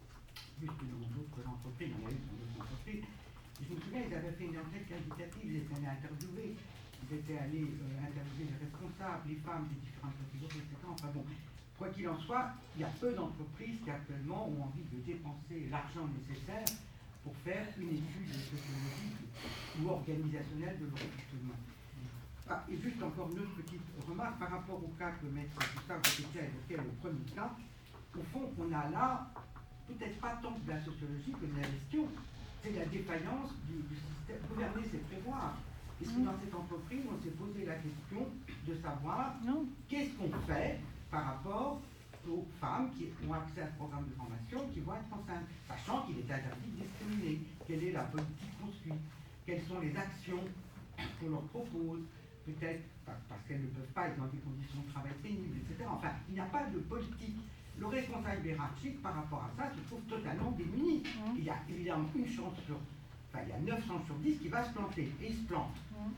plus que dans d'autres entreprises, il y en a eu dans d'autres entreprises. Et je me souviens, ils avaient fait une enquête qualitative, ils étaient allés interviewer, ils étaient allés euh, interviewer les responsables, les femmes des différentes catégories, et cetera. Enfin bon, quoi qu'il en soit, il y a peu d'entreprises qui actuellement ont envie de dépenser l'argent nécessaire pour faire une étude sociologique ou organisationnelle de leur fonctionnement. Ah, et juste encore une autre petite remarque par rapport au cas que Maître Gustave a évoqué, le premier cas. Au fond, on a là, peut-être pas tant de la sociologie que de la gestion, c'est la défaillance du, du système. Gouverner, c'est prévoir. Et si dans cette entreprise, on s'est posé la question de savoir qu'est-ce qu'on fait par rapport aux femmes qui ont accès à ce programme de formation, qui vont être enceintes, sachant qu'il est interdit de discriminer. Quelle est la politique qu'on suit? Quelles sont les actions qu'on leur propose? Peut-être parce qu'elles ne peuvent pas être dans des conditions de travail pénibles, et cetera. Enfin, il n'y a pas de politique. Le responsable hiérarchique, par rapport à ça, se trouve totalement démuni. Il y a évidemment une chance sur... Enfin, il y a neuf chances sur dix qui va se planter, et il se plante.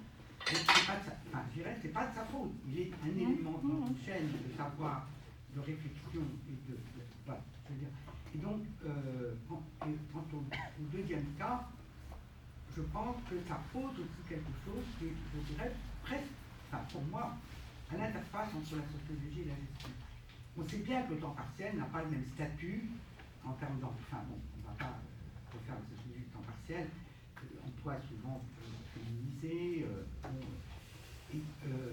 Et c'est pas de sa, enfin, je dirais, c'est pas de sa faute. Il est un élément dans une chaîne de savoir, de réflexion et de... de voilà, je veux dire. Et donc, euh, quant, et quant au, au deuxième cas, je pense que ça pose aussi quelque chose qui est, je dirais, presque, enfin, pour moi, à l'interface entre la sociologie et la gestion. On sait bien que le temps partiel n'a pas le même statut en termes d'emploi. Enfin bon, on ne va pas euh, refaire la sociologie du temps partiel. Euh, emploi souvent euh, féminisé, euh, bon, et, euh,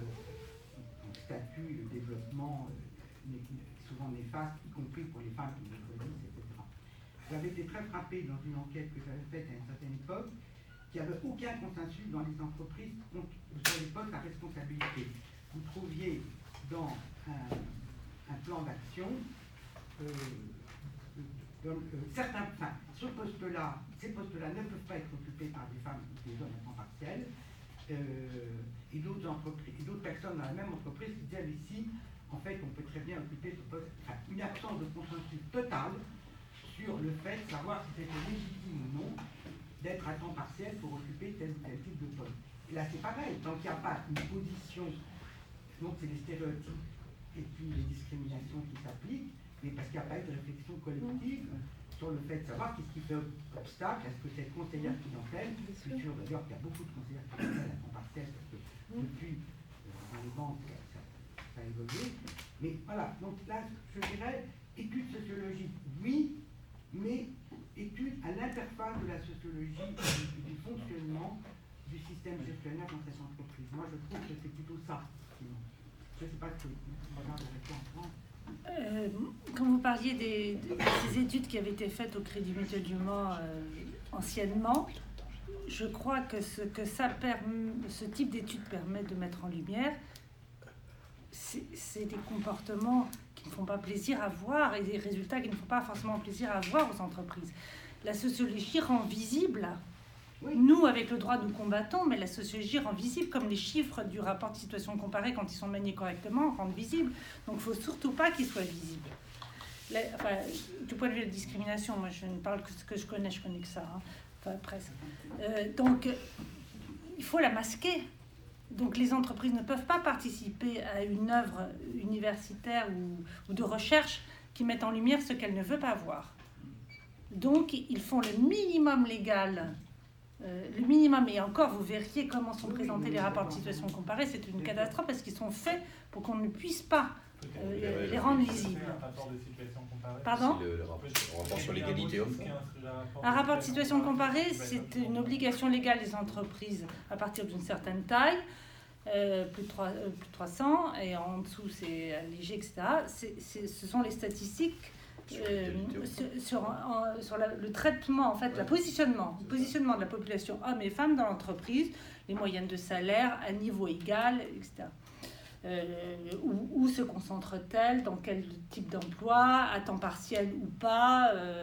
statut, le développement euh, souvent néfaste, y compris pour les femmes qui le choisissent, et cetera. J'avais été très frappé dans une enquête que j'avais faite à une certaine époque, qu'il n'y avait aucun consensus dans les entreprises sur les postes à responsabilité. Vous trouviez dans un, un plan d'action euh, euh, certains, enfin, ce poste-là, ces postes-là ne peuvent pas être occupés par des femmes ou des hommes à temps partiel, euh, et d'autres entreprises, et d'autres personnes dans la même entreprise qui disaient ici, en fait, on peut très bien occuper ce poste. Enfin, une absence de consensus total sur le fait de savoir si c'était légitime ou non d'être à temps partiel pour occuper tel ou tel type de poste. Et là, c'est pareil, tant qu'il n'y a pas une position, donc c'est les stéréotypes et puis les discriminations qui s'appliquent, mais parce qu'il n'y a pas eu de réflexion collective sur le fait de savoir qu'est-ce qui fait obstacle à ce que cette conseillère clientèle, je suis sûr d'ailleurs qu'il y a beaucoup de conseillères clientèle à temps partiel, parce que depuis, euh, dans les banques, ça, ça a évolué. Mais voilà, donc là, je dirais, études sociologiques, oui, mais études à l'interface de la sociologie et du, du fonctionnement du système gestionnaire dans cette entreprise. Moi, je trouve que c'est plutôt ça. Je ne sais pas si vous regardez en France. Euh, quand vous parliez des, de, de ces études qui avaient été faites au Crédit Mutuel du Mans euh, anciennement, je crois que ce que ça permet, ce type d'études permet de mettre en lumière, c'est des comportements qui ne font pas plaisir à voir et des résultats qui ne font pas forcément plaisir à voir aux entreprises. La sociologie rend visible, oui. Nous avec le droit nous combattons, mais la sociologie rend visible, comme les chiffres du rapport de situation comparée quand ils sont maniés correctement rendent visibles. Donc il ne faut surtout pas qu'ils soient visibles. La, enfin, du point de vue de la discrimination, moi je ne parle que ce que je connais, je connais que ça, hein. Enfin presque. Euh, donc il faut la masquer. Donc les entreprises ne peuvent pas participer à une œuvre universitaire ou, ou de recherche qui mette en lumière ce qu'elle ne veut pas voir. Donc ils font le minimum légal, euh, le minimum, et encore vous verriez comment sont présentés les rapports de situation comparée, c'est une catastrophe parce qu'ils sont faits pour qu'on ne puisse pas euh, les rendre lisibles. Pardon ? C'est le, le rapport, le rapport sur l'égalité homme-femme. Un rapport de situation comparée, c'est une obligation légale des entreprises à partir d'une certaine taille euh, plus, de trois, euh, plus de trois cents, et en dessous c'est allégé, et cetera. C'est, c'est, ce sont les statistiques euh, sur, sur, en, sur la, le traitement, en fait, ouais. le positionnement, le positionnement de la population hommes et femmes dans l'entreprise, les moyennes de salaire à niveau égal, et cetera. Euh, où, où se concentre-t-elle, dans quel type d'emploi, à temps partiel ou pas, euh,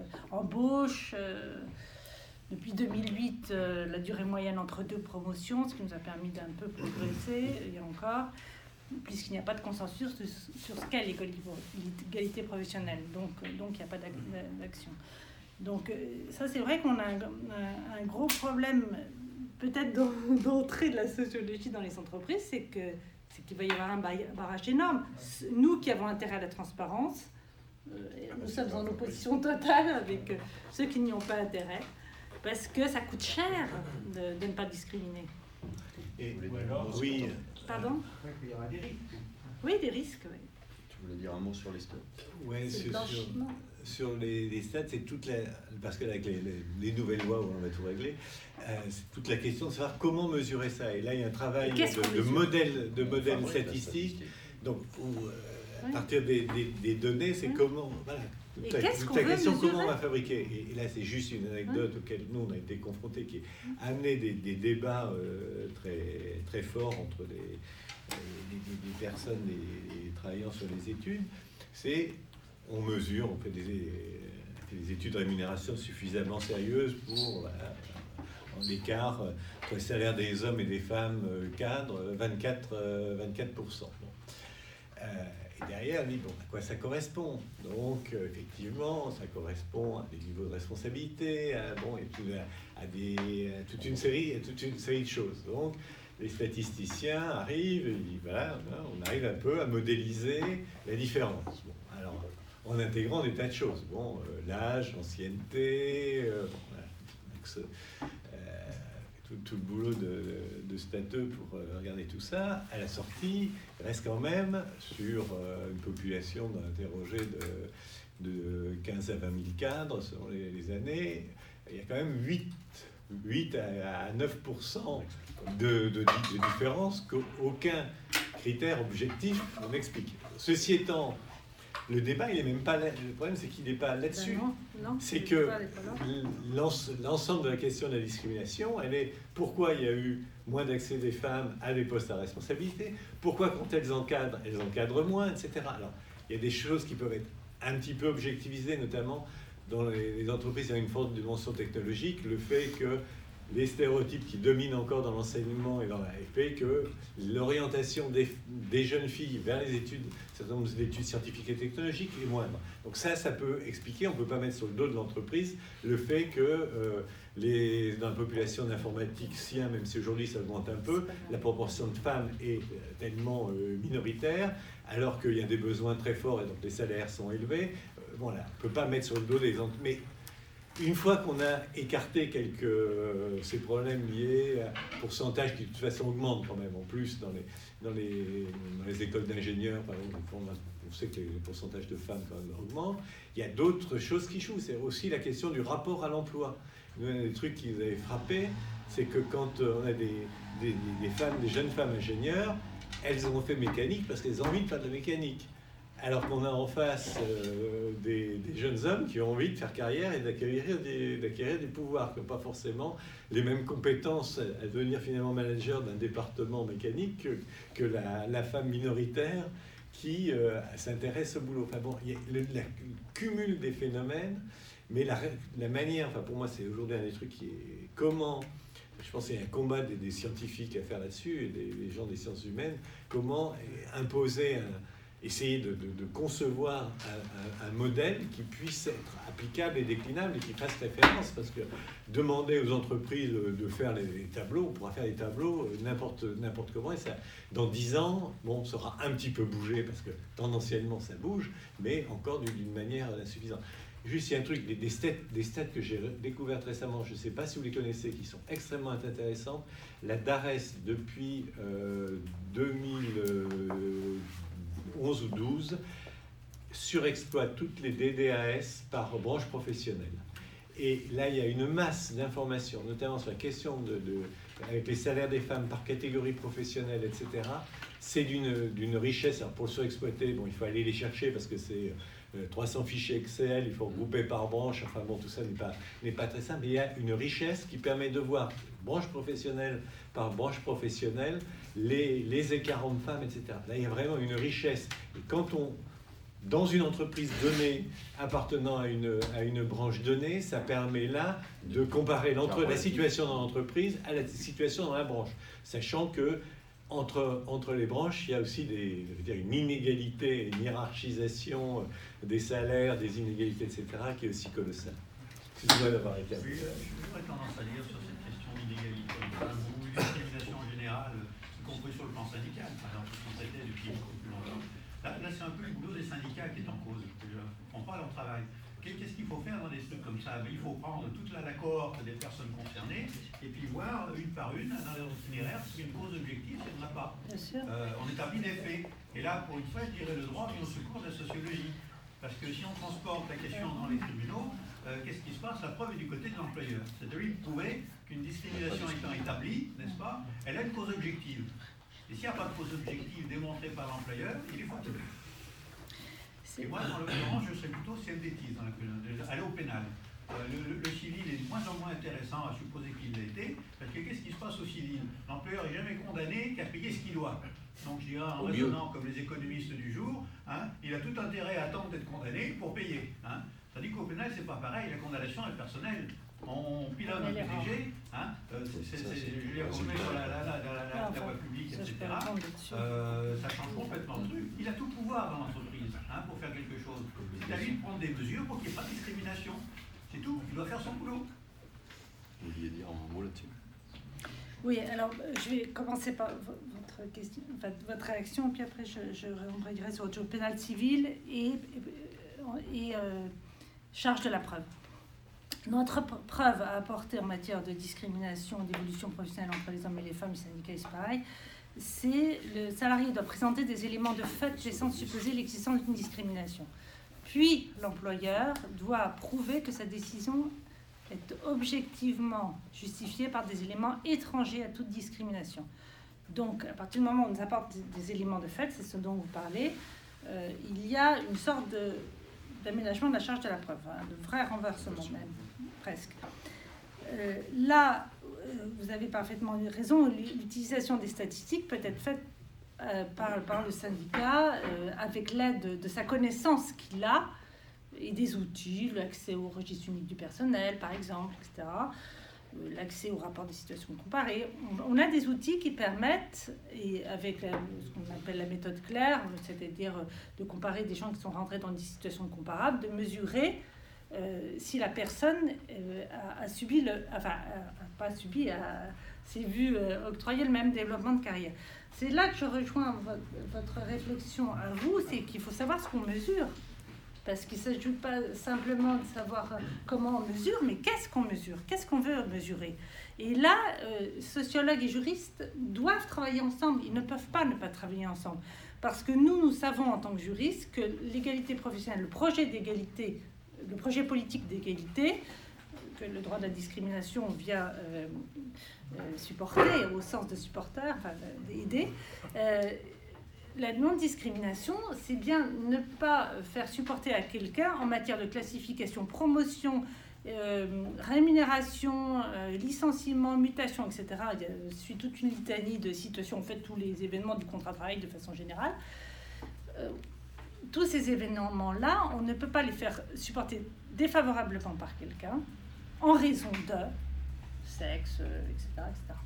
embauche. Euh, depuis deux mille huit, euh, la durée moyenne entre deux promotions, ce qui nous a permis d'un peu progresser, il y a encore, puisqu'il n'y a pas de consensus sur, sur ce qu'est l'égalité professionnelle. Donc, donc il n'y a pas d'action. Donc, ça, c'est vrai qu'on a un, un, un gros problème, peut-être d'entrée de la sociologie dans les entreprises, c'est que c'est qu'il va y avoir un barrage énorme. Nous qui avons intérêt à la transparence, euh, nous sommes en opposition totale avec euh, ceux qui n'y ont pas intérêt, parce que ça coûte cher de, de ne pas discriminer. Et, alors, oui. Pardon ? Il y aura des risques. Oui, des risques, oui. Tu voulais dire un mot sur les stats ? Ouais, sur, sur, sur les, les stats, c'est toute la... Parce que avec les, les, les nouvelles lois où on va tout régler, euh, c'est toute la question de savoir comment mesurer ça. Et là, il y a un travail de, de modèle, de modèle enfin, statistique. Donc, où, euh, à partir des, des, des données, c'est oui. comment... Voilà, toute la, toute la question mesurer? Comment on va fabriquer. Et, et là, c'est juste une anecdote oui. auquel nous, on a été confrontés, qui a amené des, des débats euh, très, très forts entre les, les, les, les personnes les, les travaillant sur les études. C'est, on mesure, on fait des, des études de rémunération suffisamment sérieuses pour... Voilà, l'écart entre le salaire des hommes et des femmes cadres, vingt-quatre pour cent. Bon. Euh, et derrière, on dit, bon, à quoi ça correspond? Donc, euh, effectivement, ça correspond à des niveaux de responsabilité, à, bon, et tout, à, à, des, à toute, une série, à toute une série de choses. Donc, les statisticiens arrivent et disent, voilà, on arrive un peu à modéliser la différence. Bon, alors, en intégrant des tas de choses. Bon, euh, l'âge, l'ancienneté, euh, bon, voilà, ce, Tout, tout le boulot de, de stateux pour euh, regarder tout ça, à la sortie, il reste quand même sur euh, une population interrogée de, de quinze à vingt mille cadres selon les, les années, il y a quand même huit à neuf pour cent de, de, de différence qu'aucun critère objectif n'explique. Ceci étant, le débat, il n'est même pas là. Le problème, c'est qu'il n'est pas là-dessus. Ben c'est que l'ensemble de la question de la discrimination, elle est pourquoi il y a eu moins d'accès des femmes à des postes à responsabilité, pourquoi quand elles encadrent, elles encadrent moins, et cetera. Alors, il y a des choses qui peuvent être un petit peu objectivisées, notamment dans les, les entreprises qui ont une forte dimension technologique, le fait que les stéréotypes qui dominent encore dans l'enseignement et dans la fait que l'orientation des, des jeunes filles vers les études, un certain nombre d'études scientifiques et technologiques est moindre. Donc ça, ça peut expliquer, on ne peut pas mettre sur le dos de l'entreprise le fait que euh, les, dans la population d'informaticiens, même si aujourd'hui ça augmente un peu, la proportion de femmes est tellement euh, minoritaire, alors qu'il y a des besoins très forts et donc les salaires sont élevés. Euh, voilà, on ne peut pas mettre sur le dos des entreprises. Une fois qu'on a écarté quelques euh, ces problèmes liés à pourcentage qui de toute façon augmentent quand même en plus dans les, dans les, dans les écoles d'ingénieurs, par exemple, on sait que les pourcentages de femmes quand même augmentent, il y a d'autres choses qui jouent. C'est aussi la question du rapport à l'emploi. Un des trucs qui nous avait frappé, c'est que quand on a des, des, des femmes, des jeunes femmes ingénieures, elles ont fait mécanique parce qu'elles ont envie de faire de la mécanique. Alors qu'on a en face euh, des, des jeunes hommes qui ont envie de faire carrière et d'acquérir des, d'acquérir des pouvoirs, qui n'ont pas forcément les mêmes compétences à devenir finalement manager d'un département mécanique que, que la, la femme minoritaire qui euh, s'intéresse au boulot. Enfin bon, il y a le, la, le cumul des phénomènes, mais la, la manière, enfin pour moi c'est aujourd'hui un des trucs qui est comment, je pense qu'il y a un combat des, des scientifiques à faire là-dessus, et des, des gens des sciences humaines, comment imposer un essayer de, de, de concevoir un, un, un modèle qui puisse être applicable et déclinable et qui fasse référence, parce que demander aux entreprises de faire les, les tableaux, on pourra faire les tableaux n'importe, n'importe comment, et ça, dans dix ans, bon, ça aura un petit peu bougé, parce que tendanciellement ça bouge, mais encore d'une, d'une manière insuffisante. Juste, il y a un truc, des, des, stats, des stats que j'ai découvertes récemment, je ne sais pas si vous les connaissez, qui sont extrêmement intéressantes. La DARES, depuis euh, deux mille onze ou douze, surexploite toutes les D D A S par branche professionnelle. Et là, il y a une masse d'informations, notamment sur la question de, de, avec les salaires des femmes par catégorie professionnelle, et cetera, c'est d'une, d'une richesse. Alors pour le surexploiter, bon, il faut aller les chercher parce que c'est euh, trois cents fichiers Excel, il faut regrouper par branche, enfin bon, tout ça n'est pas, n'est pas très simple, mais il y a une richesse qui permet de voir, branche professionnelle par branche professionnelle, les, les écarts hommes-femmes, et cetera. Là, il y a vraiment une richesse. Et quand on, dans une entreprise donnée, appartenant à une, à une branche donnée, ça permet là de comparer l'entre, la situation dans l'entreprise à la situation dans la branche, sachant que Entre, entre les branches, il y a aussi des, je veux dire, une inégalité, une hiérarchisation des salaires, des inégalités, et cetera, qui est aussi colossale. Excusez-moi d'avoir été un peu... Oui, j'aurais tendance à dire sur cette question d'inégalité ou discrimination en général, y compris sur le plan syndical, par exemple, qui sont traités depuis beaucoup plus longtemps. Là, là c'est un peu le boulot des syndicats qui est en cause. Ils ne font pas leur travail. Qu'est-ce qu'il faut faire dans des trucs comme ça? Il faut prendre toute la, la cohorte des personnes concernées et puis voir une par une dans leur itinéraire s'il y a une cause objective, s'il n'y en a pas. Euh, on établit des faits. Et là, pour une fois, je dirais le droit vient au secours de la sociologie. Parce que si on transporte la question dans les tribunaux, euh, qu'est-ce qui se passe? La preuve est du côté de l'employeur. C'est-à-dire de prouver qu'une discrimination étant établie, n'est-ce pas, elle a une cause objective. Et s'il n'y a pas de cause objective démontrée par l'employeur, il est fautif. Et moi, dans l'occurrence, je serais plutôt c'est une bêtise, aller au pénal. Euh, le, le, le civil est de moins en moins intéressant à supposer qu'il l'a été, parce que qu'est-ce qui se passe au civil? L'employeur n'est jamais condamné qu'à payer ce qu'il doit. Donc je dirais en raisonnant comme les économistes du jour, hein, il a tout intérêt à attendre d'être condamné pour payer. Hein. Tandis qu'au pénal, c'est pas pareil, la condamnation est personnelle. On pilote un P D G, hein, euh, c'est, c'est, c'est, je veux dire, on le met sur la, la, la, la, la, la voie publique, et cetera. Euh, ça change complètement le truc. Il a tout pouvoir dans l'entreprise hein, pour faire quelque chose. C'est à lui de prendre des mesures pour qu'il n'y ait pas de discrimination. C'est tout, il doit faire son boulot. Vous vouliez dire un mot là-dessus? Oui, alors je vais commencer par votre question, enfin, votre réaction, puis après je, je embrayerai sur autre chose, pénal civil et, et, et euh, charge de la preuve. Notre preuve à apporter en matière de discrimination, d'évolution professionnelle entre les hommes et les femmes, les syndicats, c'est pareil, c'est le salarié doit présenter des éléments de fait laissant supposer l'existence d'une discrimination. Puis l'employeur doit prouver que sa décision est objectivement justifiée par des éléments étrangers à toute discrimination. Donc, à partir du moment où on nous apporte des, des éléments de fait, c'est ce dont vous parlez, euh, il y a une sorte de, d'aménagement de la charge de la preuve, hein, de vrai renversement même, presque. Euh, là, euh, vous avez parfaitement raison, l'utilisation des statistiques peut être faite euh, par, par le syndicat euh, avec l'aide de, de sa connaissance qu'il a et des outils, l'accès au registre unique du personnel, par exemple, et cetera, euh, l'accès au rapport des situations comparées. On, on a des outils qui permettent, et avec la, ce qu'on appelle la méthode claire, c'est-à-dire de comparer des gens qui sont rentrés dans des situations comparables, de mesurer Euh, si la personne euh, a, a subi, le, enfin, a, a pas subi, a, s'est vu euh, octroyer le même développement de carrière. C'est là que je rejoins votre, votre réflexion à vous, c'est qu'il faut savoir ce qu'on mesure. Parce qu'il ne s'agit pas simplement de savoir comment on mesure, mais qu'est-ce qu'on mesure, qu'est-ce qu'on veut mesurer. Et là, euh, sociologues et juristes doivent travailler ensemble, ils ne peuvent pas ne pas travailler ensemble. Parce que nous, nous savons en tant que juristes que l'égalité professionnelle, le projet d'égalité, le projet politique d'égalité, que le droit de la discrimination vient euh, euh, supporter, au sens de supporter, enfin d'aider, euh, la non-discrimination, c'est bien ne pas faire supporter à quelqu'un en matière de classification, promotion, euh, rémunération, euh, licenciement, mutation, et cetera. Il y a, je suis toute une litanie de situations, en fait, tous les événements du contrat de travail de façon générale. Euh, tous ces événements-là, on ne peut pas les faire supporter défavorablement par quelqu'un en raison de sexe, et cetera, et cetera.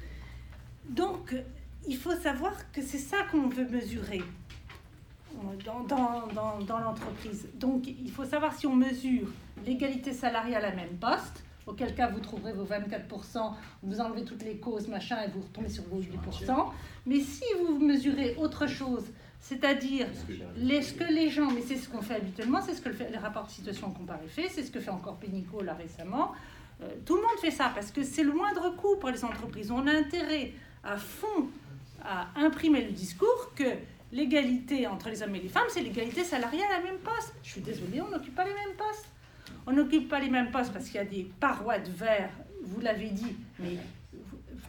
Donc, il faut savoir que c'est ça qu'on veut mesurer dans, dans, dans, dans l'entreprise. Donc, il faut savoir si on mesure l'égalité salariale à même poste, auquel cas vous trouverez vos vingt-quatre pour cent, vous enlevez toutes les causes, machin, et vous retombez sur vos huit pour cent. Mais si vous mesurez autre chose, c'est-à-dire les, ce que les gens, mais c'est ce qu'on fait habituellement, c'est ce que le, fait, le rapport de situation comparé fait, c'est ce que fait encore Pénicaud là récemment. Euh, tout le monde fait ça parce que c'est le moindre coût pour les entreprises. On a intérêt à fond à imprimer le discours que l'égalité entre les hommes et les femmes, c'est l'égalité salariale à même poste. Je suis désolée, on n'occupe pas les mêmes postes. On n'occupe pas les mêmes postes parce qu'il y a des parois de verre, vous l'avez dit, mais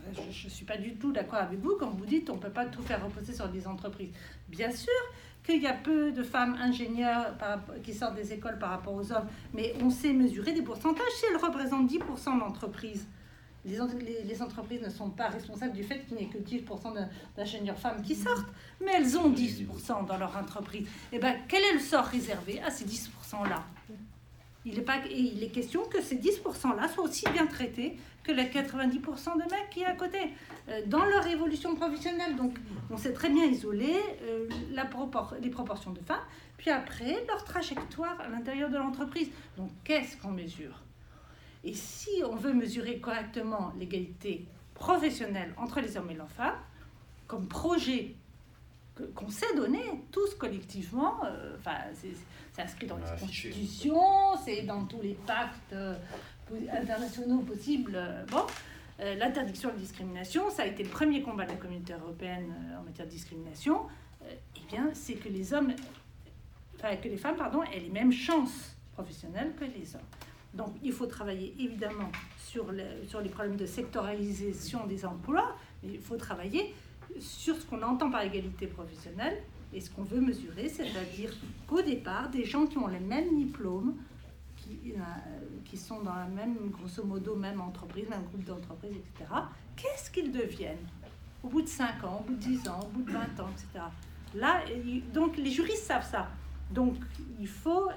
je ne suis pas du tout d'accord avec vous quand vous dites on ne peut pas tout faire reposer sur des entreprises. Bien sûr qu'il y a peu de femmes ingénieurs par, qui sortent des écoles par rapport aux hommes, mais on sait mesurer des pourcentages. Si elles représentent dix pour cent d'entreprises, les, les, les entreprises ne sont pas responsables du fait qu'il n'y ait que dix pour cent d'ingénieurs femmes qui sortent, mais elles ont dix pour cent dans leur entreprise. Et bien, quel est le sort réservé à ces dix pour cent-là ? Il est, pas, il est question que ces dix pour cent-là soient aussi bien traités que les quatre-vingt-dix pour cent de mecs qui est à côté, euh, dans leur évolution professionnelle. Donc, on sait très bien isoler euh, la propor les proportions de femmes, puis après, leur trajectoire à l'intérieur de l'entreprise. Donc, qu'est-ce qu'on mesure ? Et si on veut mesurer correctement l'égalité professionnelle entre les hommes et les femmes, comme projet qu'on s'est donné tous collectivement, euh, enfin, c'est inscrit dans les constitutions, c'est dans tous les pactes euh, internationaux possibles. Euh, bon, euh, l'interdiction de la discrimination, ça a été le premier combat de la communauté européenne euh, en matière de discrimination. Euh, eh bien, c'est que les hommes, enfin, que les femmes, pardon, aient les mêmes chances professionnelles que les hommes. Donc, il faut travailler évidemment sur, le, sur les problèmes de sectorialisation des emplois, mais il faut travailler sur ce qu'on entend par égalité professionnelle et ce qu'on veut mesurer, c'est-à-dire qu'au départ, des gens qui ont les mêmes diplômes, qui, euh, qui sont dans la même, grosso modo, même entreprise, même groupe d'entreprises, et cetera, qu'est-ce qu'ils deviennent au bout de cinq ans, au bout de dix ans, au bout de vingt ans, et cetera. Là, donc les juristes savent ça. Donc il faut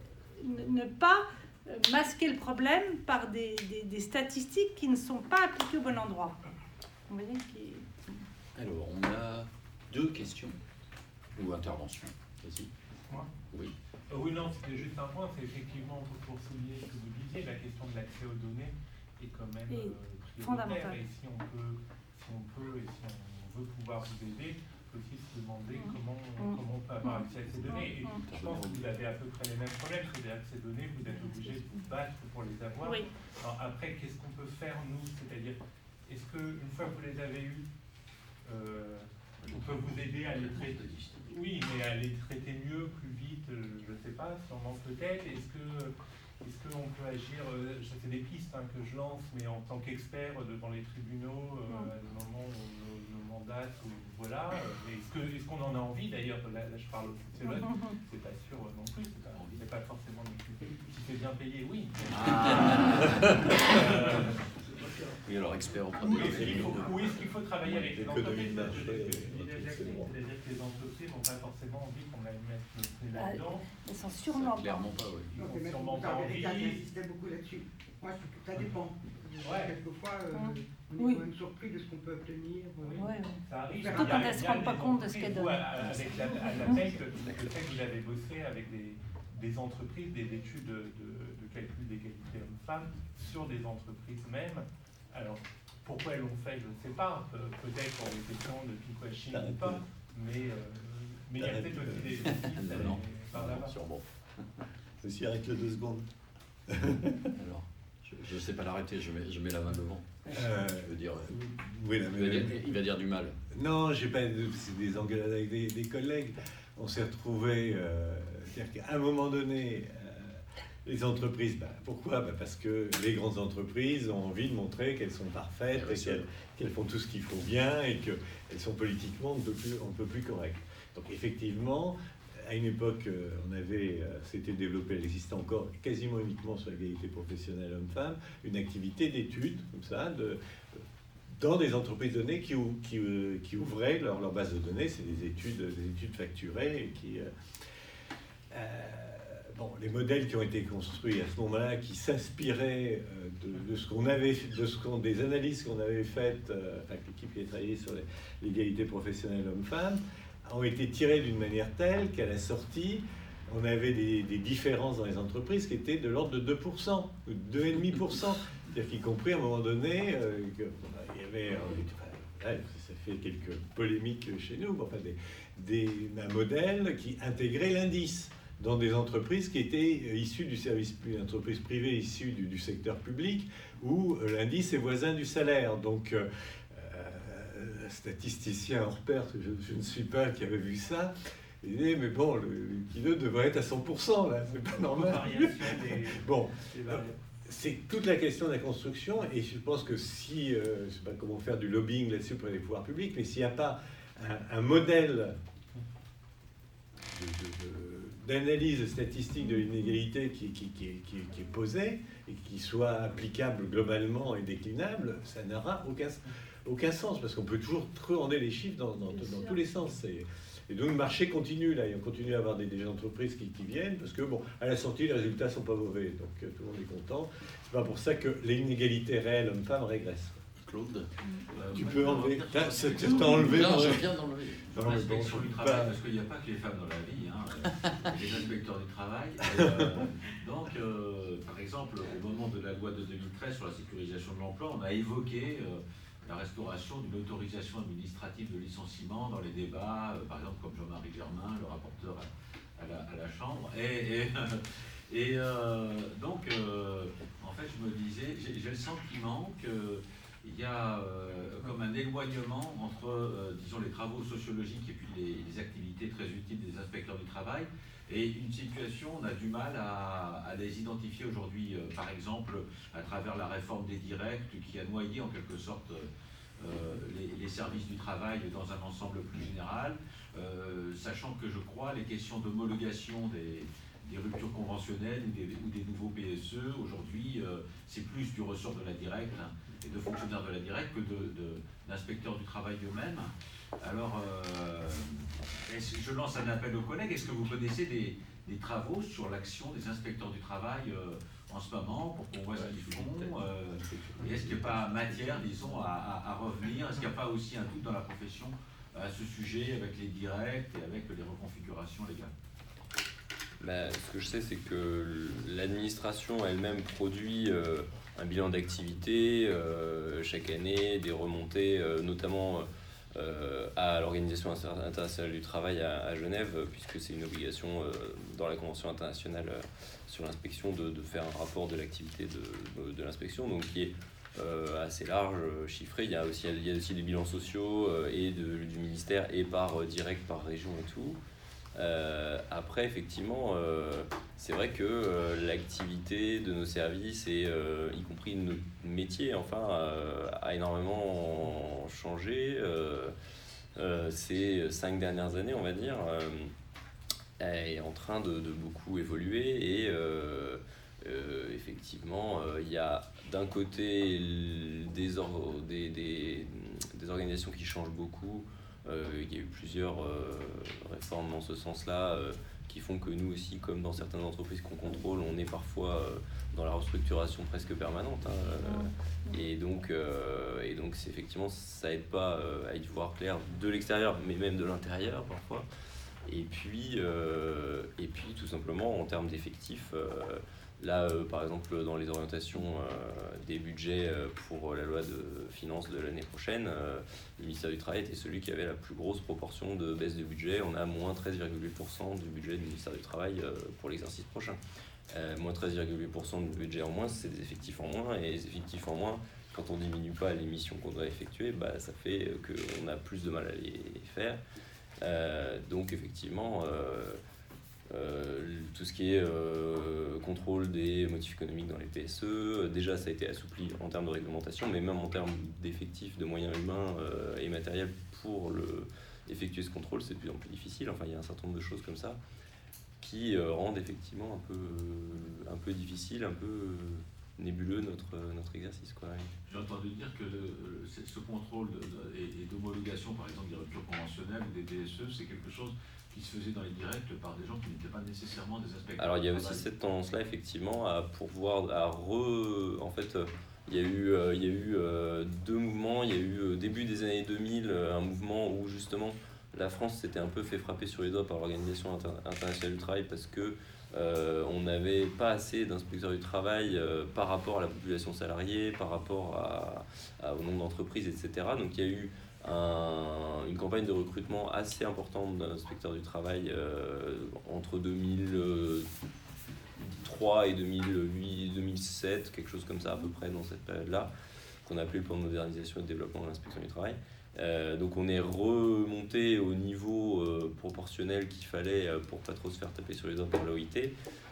ne pas masquer le problème par des, des, des statistiques qui ne sont pas appliquées au bon endroit. Vous voyez qui... Alors, on a deux questions ou interventions. Vas-y. Moi Oui. Euh, oui, non, c'était juste un point. C'est effectivement, pour souligner ce que vous disiez, la question de l'accès aux données est quand même et euh, fondamentale. Et si on peut, si on peut et si on veut pouvoir vous aider, il faut aussi se demander mmh. comment, mmh. comment on peut avoir accès à ces données. Et mmh. je pense que vous avez à peu près les mêmes problèmes. C'est-à-dire que ces données, vous êtes obligé de vous battre pour les avoir. Oui. Alors après, qu'est-ce qu'on peut faire, nous? C'est-à-dire, est-ce qu'une fois que vous les avez eues, Euh, on peut vous aider à les traiter, oui, mais à les traiter mieux, plus vite, je ne sais pas, sûrement peut-être. Est-ce que, est-ce qu'on peut agir, euh, c'est des pistes hein, que je lance, mais en tant qu'expert devant les tribunaux, euh, à un moment où nos, nos mandats, ou, voilà. Euh, est-ce que, est-ce qu'on en a envie d'ailleurs? Là, là, je parle au sociologue, c'est pas sûr non plus, c'est pas, c'est pas forcément si c'est bien payé, oui. Ah. euh, Oui, alors expert en oui, est-ce qu'il faut, oui, est-ce qu'il faut travailler avec les entreprises? C'est-à-dire que les entreprises n'ont pas forcément envie qu'on aille mettre le nez là-dedans. Elles sont sûrement pas. Clairement pas, oui. Non, Ils mais sont sûrement pas envie. J'insistais beaucoup là-dessus. Moi, je, ça dépend. Ouais. Quelquefois, euh, Hum. on est Oui. quand même surpris de ce qu'on peut obtenir. Oui. Ouais, ouais. Ça arrive. Surtout quand elles se rendent pas compte de ce qu'elles donnent. Avec la, à la P E C, le fait que vous avez bossé avec des, des entreprises, des études de, de, de calcul d'égalité homme-femme sur des entreprises mêmes. Alors, pourquoi elles l'ont fait, je ne sais pas. Pe Peut-être pour des questions de pinkwashing ou pas. Mais euh, mais il y a peut-être aussi des pistes par là-bas. Sûrement. Ceci arrête le deux secondes. Alors, je ne sais pas l'arrêter, je mets, je mets la main devant. Euh, Je veux dire, oui, là, il, va dire il va dire du mal. Non, j'ai pas. C'est des engueulades avec des, des collègues. On s'est retrouvés. Euh, C'est-à-dire qu'à un moment donné. Les entreprises, ben, pourquoi? Ben parce que les grandes entreprises ont envie de montrer qu'elles sont parfaites, et qu'elles qu'elles font tout ce qu'il faut bien et qu'elles sont politiquement un peu plus, un peu plus correctes. Donc effectivement, à une époque, on avait, c'était développé, elle existait encore quasiment uniquement sur l'égalité professionnelle homme-femme, une activité d'études, comme ça, de, dans des entreprises données qui, qui, qui ouvraient leur, leur base de données, c'est des études, des études facturées et qui... Euh, euh, Bon, les modèles qui ont été construits à ce moment-là, qui s'inspiraient de, de ce qu'on avait, de ce qu'on, des analyses qu'on avait faites, euh, enfin l'équipe qui a travaillé sur l'égalité professionnelle homme-femme, ont été tirés d'une manière telle qu'à la sortie, on avait des, des différences dans les entreprises qui étaient de l'ordre de deux pour cent, ou deux virgule cinq pour cent. C'est-à-dire qu'y compris à un moment donné, euh, que, bon, il y avait, euh, enfin, ouais, ça fait quelques polémiques chez nous, enfin, des, des, un modèle qui intégrait l'indice dans des entreprises qui étaient issues du service, une entreprise privée issue du, du secteur public, où l'indice est voisin du salaire. Donc, euh, euh, statisticien hors pair, je, je ne suis pas, qui avait vu ça, il disait, mais bon, le, le kilo devrait être à cent pour cent, là, c'est pas normal. Variation des, bon, des c'est toute la question de la construction, et je pense que si, euh, je ne sais pas comment faire du lobbying là-dessus pour les pouvoirs publics, mais s'il n'y a pas un, un modèle de, de, de, d'analyse statistique de l'inégalité qui, qui, qui, qui, qui est posée et qui soit applicable globalement et déclinable, ça n'aura aucun, aucun sens, parce qu'on peut toujours tourner les chiffres dans, dans, dans tous les sens. Et, et donc le marché continue, là, et on continue à avoir des, des entreprises qui, qui viennent, parce que bon, à la sortie, les résultats ne sont pas mauvais, donc euh, tout le monde est content. C'est pas pour ça que l'inégalité réelle homme-femme régresse. Claude, euh, tu moi, peux enlever. T'as, t'as enlevé. Non, je viens d'enlever. Sur l'inspection du travail, parce qu'il n'y a pas que les femmes dans la vie, hein, les inspecteurs du travail. Et, euh, donc, euh, par exemple, au moment de la loi de deux mille treize sur la sécurisation de l'emploi, on a évoqué euh, la restauration d'une autorisation administrative de licenciement dans les débats, euh, par exemple comme Jean-Marie Germain, le rapporteur à, à, la, à la Chambre. Et, et, et euh, donc, euh, en fait, je me disais, j'ai, j'ai le sentiment que il y a euh, comme un éloignement entre, euh, disons, les travaux sociologiques et puis les, les activités très utiles des inspecteurs du travail, et une situation, on a du mal à, à les identifier aujourd'hui, euh, par exemple, à travers la réforme des directs qui a noyé en quelque sorte euh, les, les services du travail dans un ensemble plus général, euh, sachant que je crois les questions d'homologation des des ruptures conventionnelles ou des, ou des nouveaux P S E, aujourd'hui, euh, c'est plus du ressort de la directe hein, et de fonctionnaires de la directe que de, de, d'inspecteurs du travail eux-mêmes. Alors, euh, je lance un appel aux collègues. Est-ce que vous connaissez des, des travaux sur l'action des inspecteurs du travail euh, en ce moment, pour qu'on voit ce qu'ils font euh, et est-ce qu'il n'y a pas matière, disons, à, à, à revenir? Est-ce qu'il n'y a pas aussi un doute dans la profession à ce sujet, avec les directs et avec les reconfigurations légales? Bah, ce que je sais, c'est que l'administration elle-même produit euh, un bilan d'activité euh, chaque année, des remontées, euh, notamment euh, à l'Organisation internationale du travail à, à Genève, puisque c'est une obligation euh, dans la Convention internationale euh, sur l'inspection de, de faire un rapport de l'activité de, de, de l'inspection, donc qui est euh, assez large, chiffré. Il y a aussi, il y a aussi des bilans sociaux euh, et de, du ministère et par euh, direct, par région et tout. Euh, après, effectivement, euh, c'est vrai que euh, l'activité de nos services, et euh, y compris notre métier, enfin, euh, a énormément changé euh, euh, ces cinq dernières années, on va dire, euh, est en train de, de beaucoup évoluer. Et euh, euh, effectivement, il euh, y a d'un côté des, or- des, des, des organisations qui changent beaucoup. Euh, il y a eu plusieurs euh, réformes dans ce sens-là euh, qui font que nous aussi, comme dans certaines entreprises qu'on contrôle, on est parfois euh, dans la restructuration presque permanente. Hein, euh, et donc, euh, et donc c'est, effectivement, ça aide pas euh, à y voir clair de l'extérieur, mais même de l'intérieur parfois. Et puis, euh, et puis tout simplement, en termes d'effectifs, euh, là, euh, par exemple, dans les orientations euh, des budgets euh, pour la loi de finances de l'année prochaine, euh, le ministère du Travail était celui qui avait la plus grosse proportion de baisse de budget. On a moins treize virgule huit pour cent du budget du ministère du Travail euh, pour l'exercice prochain. Euh, moins treize virgule huit pour cent du budget en moins, c'est des effectifs en moins. Et les effectifs en moins, quand on diminue pas les missions qu'on doit effectuer, bah, ça fait qu'on a plus de mal à les faire. Euh, donc effectivement... Euh, Euh, tout ce qui est euh, contrôle des motifs économiques dans les P S E, déjà ça a été assoupli en termes de réglementation, mais même en termes d'effectifs, de moyens humains euh, et matériels pour le, effectuer ce contrôle, c'est de plus en plus difficile. Enfin, il y a un certain nombre de choses comme ça qui euh, rendent effectivement un peu, euh, un peu difficile, un peu euh, nébuleux notre, notre exercice, quoi. J'ai entendu dire que le, ce contrôle de, de, et, et d'homologation, par exemple des ruptures conventionnelles ou des P S E, c'est quelque chose qui se faisait dans les directs par des gens qui n'étaient pas nécessairement des inspecteurs. Alors il y a aussi cette tendance-là, effectivement, à pourvoir, à re... En fait, il y a eu, euh, il y a eu euh, deux mouvements. Il y a eu, au début des années deux mille, un mouvement où, justement, la France s'était un peu fait frapper sur les doigts par l'Organisation inter- internationale du travail parce que euh, on n'avait pas assez d'inspecteurs du travail euh, par rapport à la population salariée, par rapport à, à, au nombre d'entreprises, et cetera. Donc il y a eu Un, une campagne de recrutement assez importante d'inspecteurs du travail euh, entre deux mille trois et deux mille huit, deux mille sept, quelque chose comme ça à peu près dans cette période-là, qu'on a appelé le plan de modernisation et de développement de l'inspection du travail. Euh, donc on est remonté au niveau euh, proportionnel qu'il fallait euh, pour pas trop se faire taper sur les doigts par l'O I T.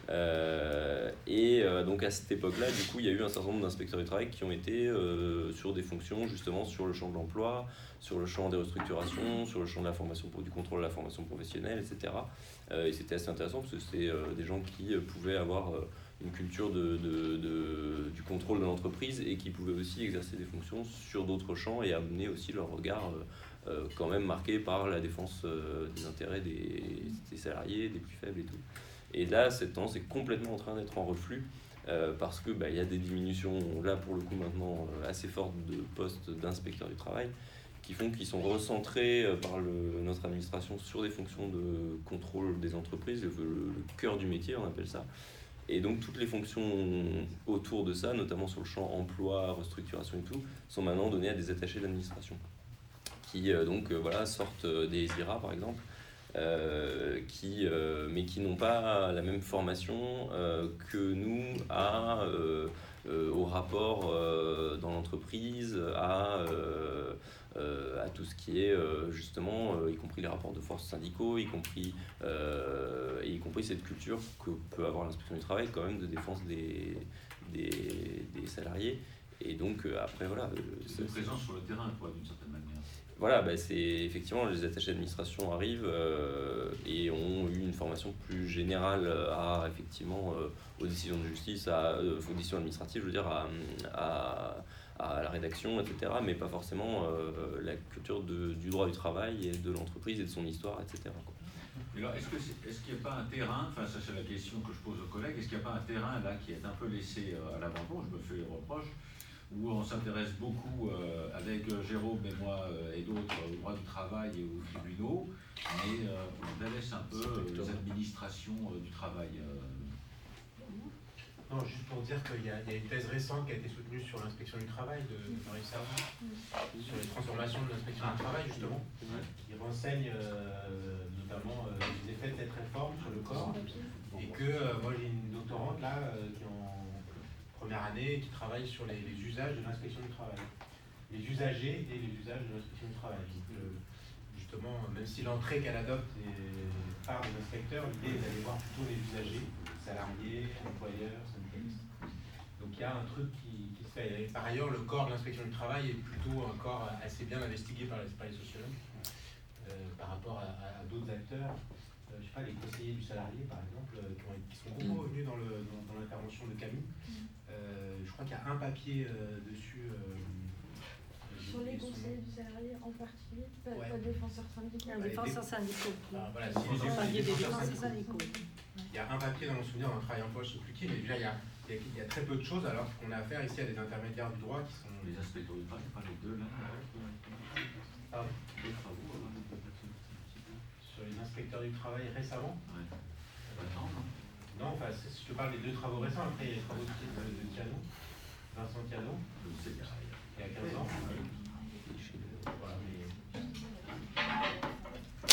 Euh, et euh, donc à cette époque-là, du coup, il y a eu un certain nombre d'inspecteurs du travail qui ont été euh, sur des fonctions justement sur le champ de l'emploi, sur le champ des restructurations, sur le champ de la formation, du contrôle de la formation professionnelle, et cetera. Euh, et c'était assez intéressant parce que c'était euh, des gens qui euh, pouvaient avoir euh, une culture de, de, de, du contrôle de l'entreprise et qui pouvaient aussi exercer des fonctions sur d'autres champs et amener aussi leur regard euh, euh, quand même marqué par la défense euh, des intérêts des, des salariés, des plus faibles et tout. Et là, cette tendance est complètement en train d'être en reflux euh, parce que bah, y a des diminutions, là pour le coup maintenant, euh, assez fortes de postes d'inspecteurs du travail qui font qu'ils sont recentrés euh, par le, notre administration sur des fonctions de contrôle des entreprises, le, le cœur du métier, on appelle ça. Et donc toutes les fonctions autour de ça, notamment sur le champ emploi, restructuration et tout, sont maintenant données à des attachés d'administration qui euh, donc euh, voilà, sortent des I R A par exemple, euh, qui, euh, mais qui n'ont pas la même formation euh, que nous à, euh, euh, au rapport euh, dans l'entreprise, à, euh, euh, à tout ce qui est euh, justement, euh, y compris les rapports de force syndicaux, y compris, euh, et y compris cette culture que peut avoir l'inspection du travail quand même de défense des, des, des salariés. Et donc euh, après voilà. C'est une présence sur le terrain quoi, d'une certaine manière. Voilà, bah c'est effectivement les attachés d'administration arrivent euh, et ont eu une formation plus générale à effectivement euh, aux décisions de justice, à, euh, aux décisions administratives, je veux dire, à, à, à la rédaction, et cetera. Mais pas forcément euh, la culture de, du droit du travail et de l'entreprise et de son histoire, et cetera quoi. Alors, est-ce que c'est, est-ce qu'il n'y a pas un terrain, enfin ça c'est la question que je pose aux collègues, est-ce qu'il n'y a pas un terrain là qui est un peu laissé à l'abandon, je me fais les reproches, où on s'intéresse beaucoup euh, avec euh, Jérôme et moi euh, et d'autres au droit du travail et aux tribunaux, mais euh, on délaisse un peu euh, les administrations euh, du travail. Euh. Non, juste pour dire qu'il y, y a une thèse récente qui a été soutenue sur l'inspection du travail de Marie Servan, sur les transformations de l'inspection du travail justement, qui renseigne euh, notamment euh, les effets de cette réforme sur le corps, et que euh, moi j'ai une doctorante là euh, qui est en première année qui travaille sur les, les usages de l'inspection du travail, les usagers et les usages de l'inspection du travail. Donc, le, justement, même si l'entrée qu'elle adopte est part des inspecteurs, l'idée est d'aller voir plutôt les usagers, salariés, employeurs, syndicalistes. Donc il y a un truc qui, qui se fait. Et par ailleurs, le corps de l'inspection du travail est plutôt un corps assez bien investigué par les, par les sociologues euh, par rapport à, à, à d'autres acteurs. Euh, je sais pas, les conseillers du salarié, par exemple, euh, qui, ont, qui sont beaucoup revenus dans, le, dans, dans l'intervention de Camille. Euh, je crois qu'il y a un papier euh, dessus. Euh, Sur les conseillers du salarié en particulier, pas, ouais. pas de défenseurs syndicaux. Un défenseur syndicaux. Ah, voilà, si si vous les des défenseurs défenseurs syndicaux. syndicaux. Il y a un papier dans mon souvenir dans le travail emploi, je ne sais plus qui, mais déjà il y a, il y, a, il y a très peu de choses alors qu'on a affaire ici à des intermédiaires du droit qui sont. Les inspecteurs du travail, pas les deux là. Pardon. Deux travaux avant de Sur les inspecteurs du travail récemment. Ouais. Attends, non. Non, enfin, je te parle des deux travaux récents, après il y a les travaux de, de, de Tiano, Vincent Tiano, il y a quinze ans.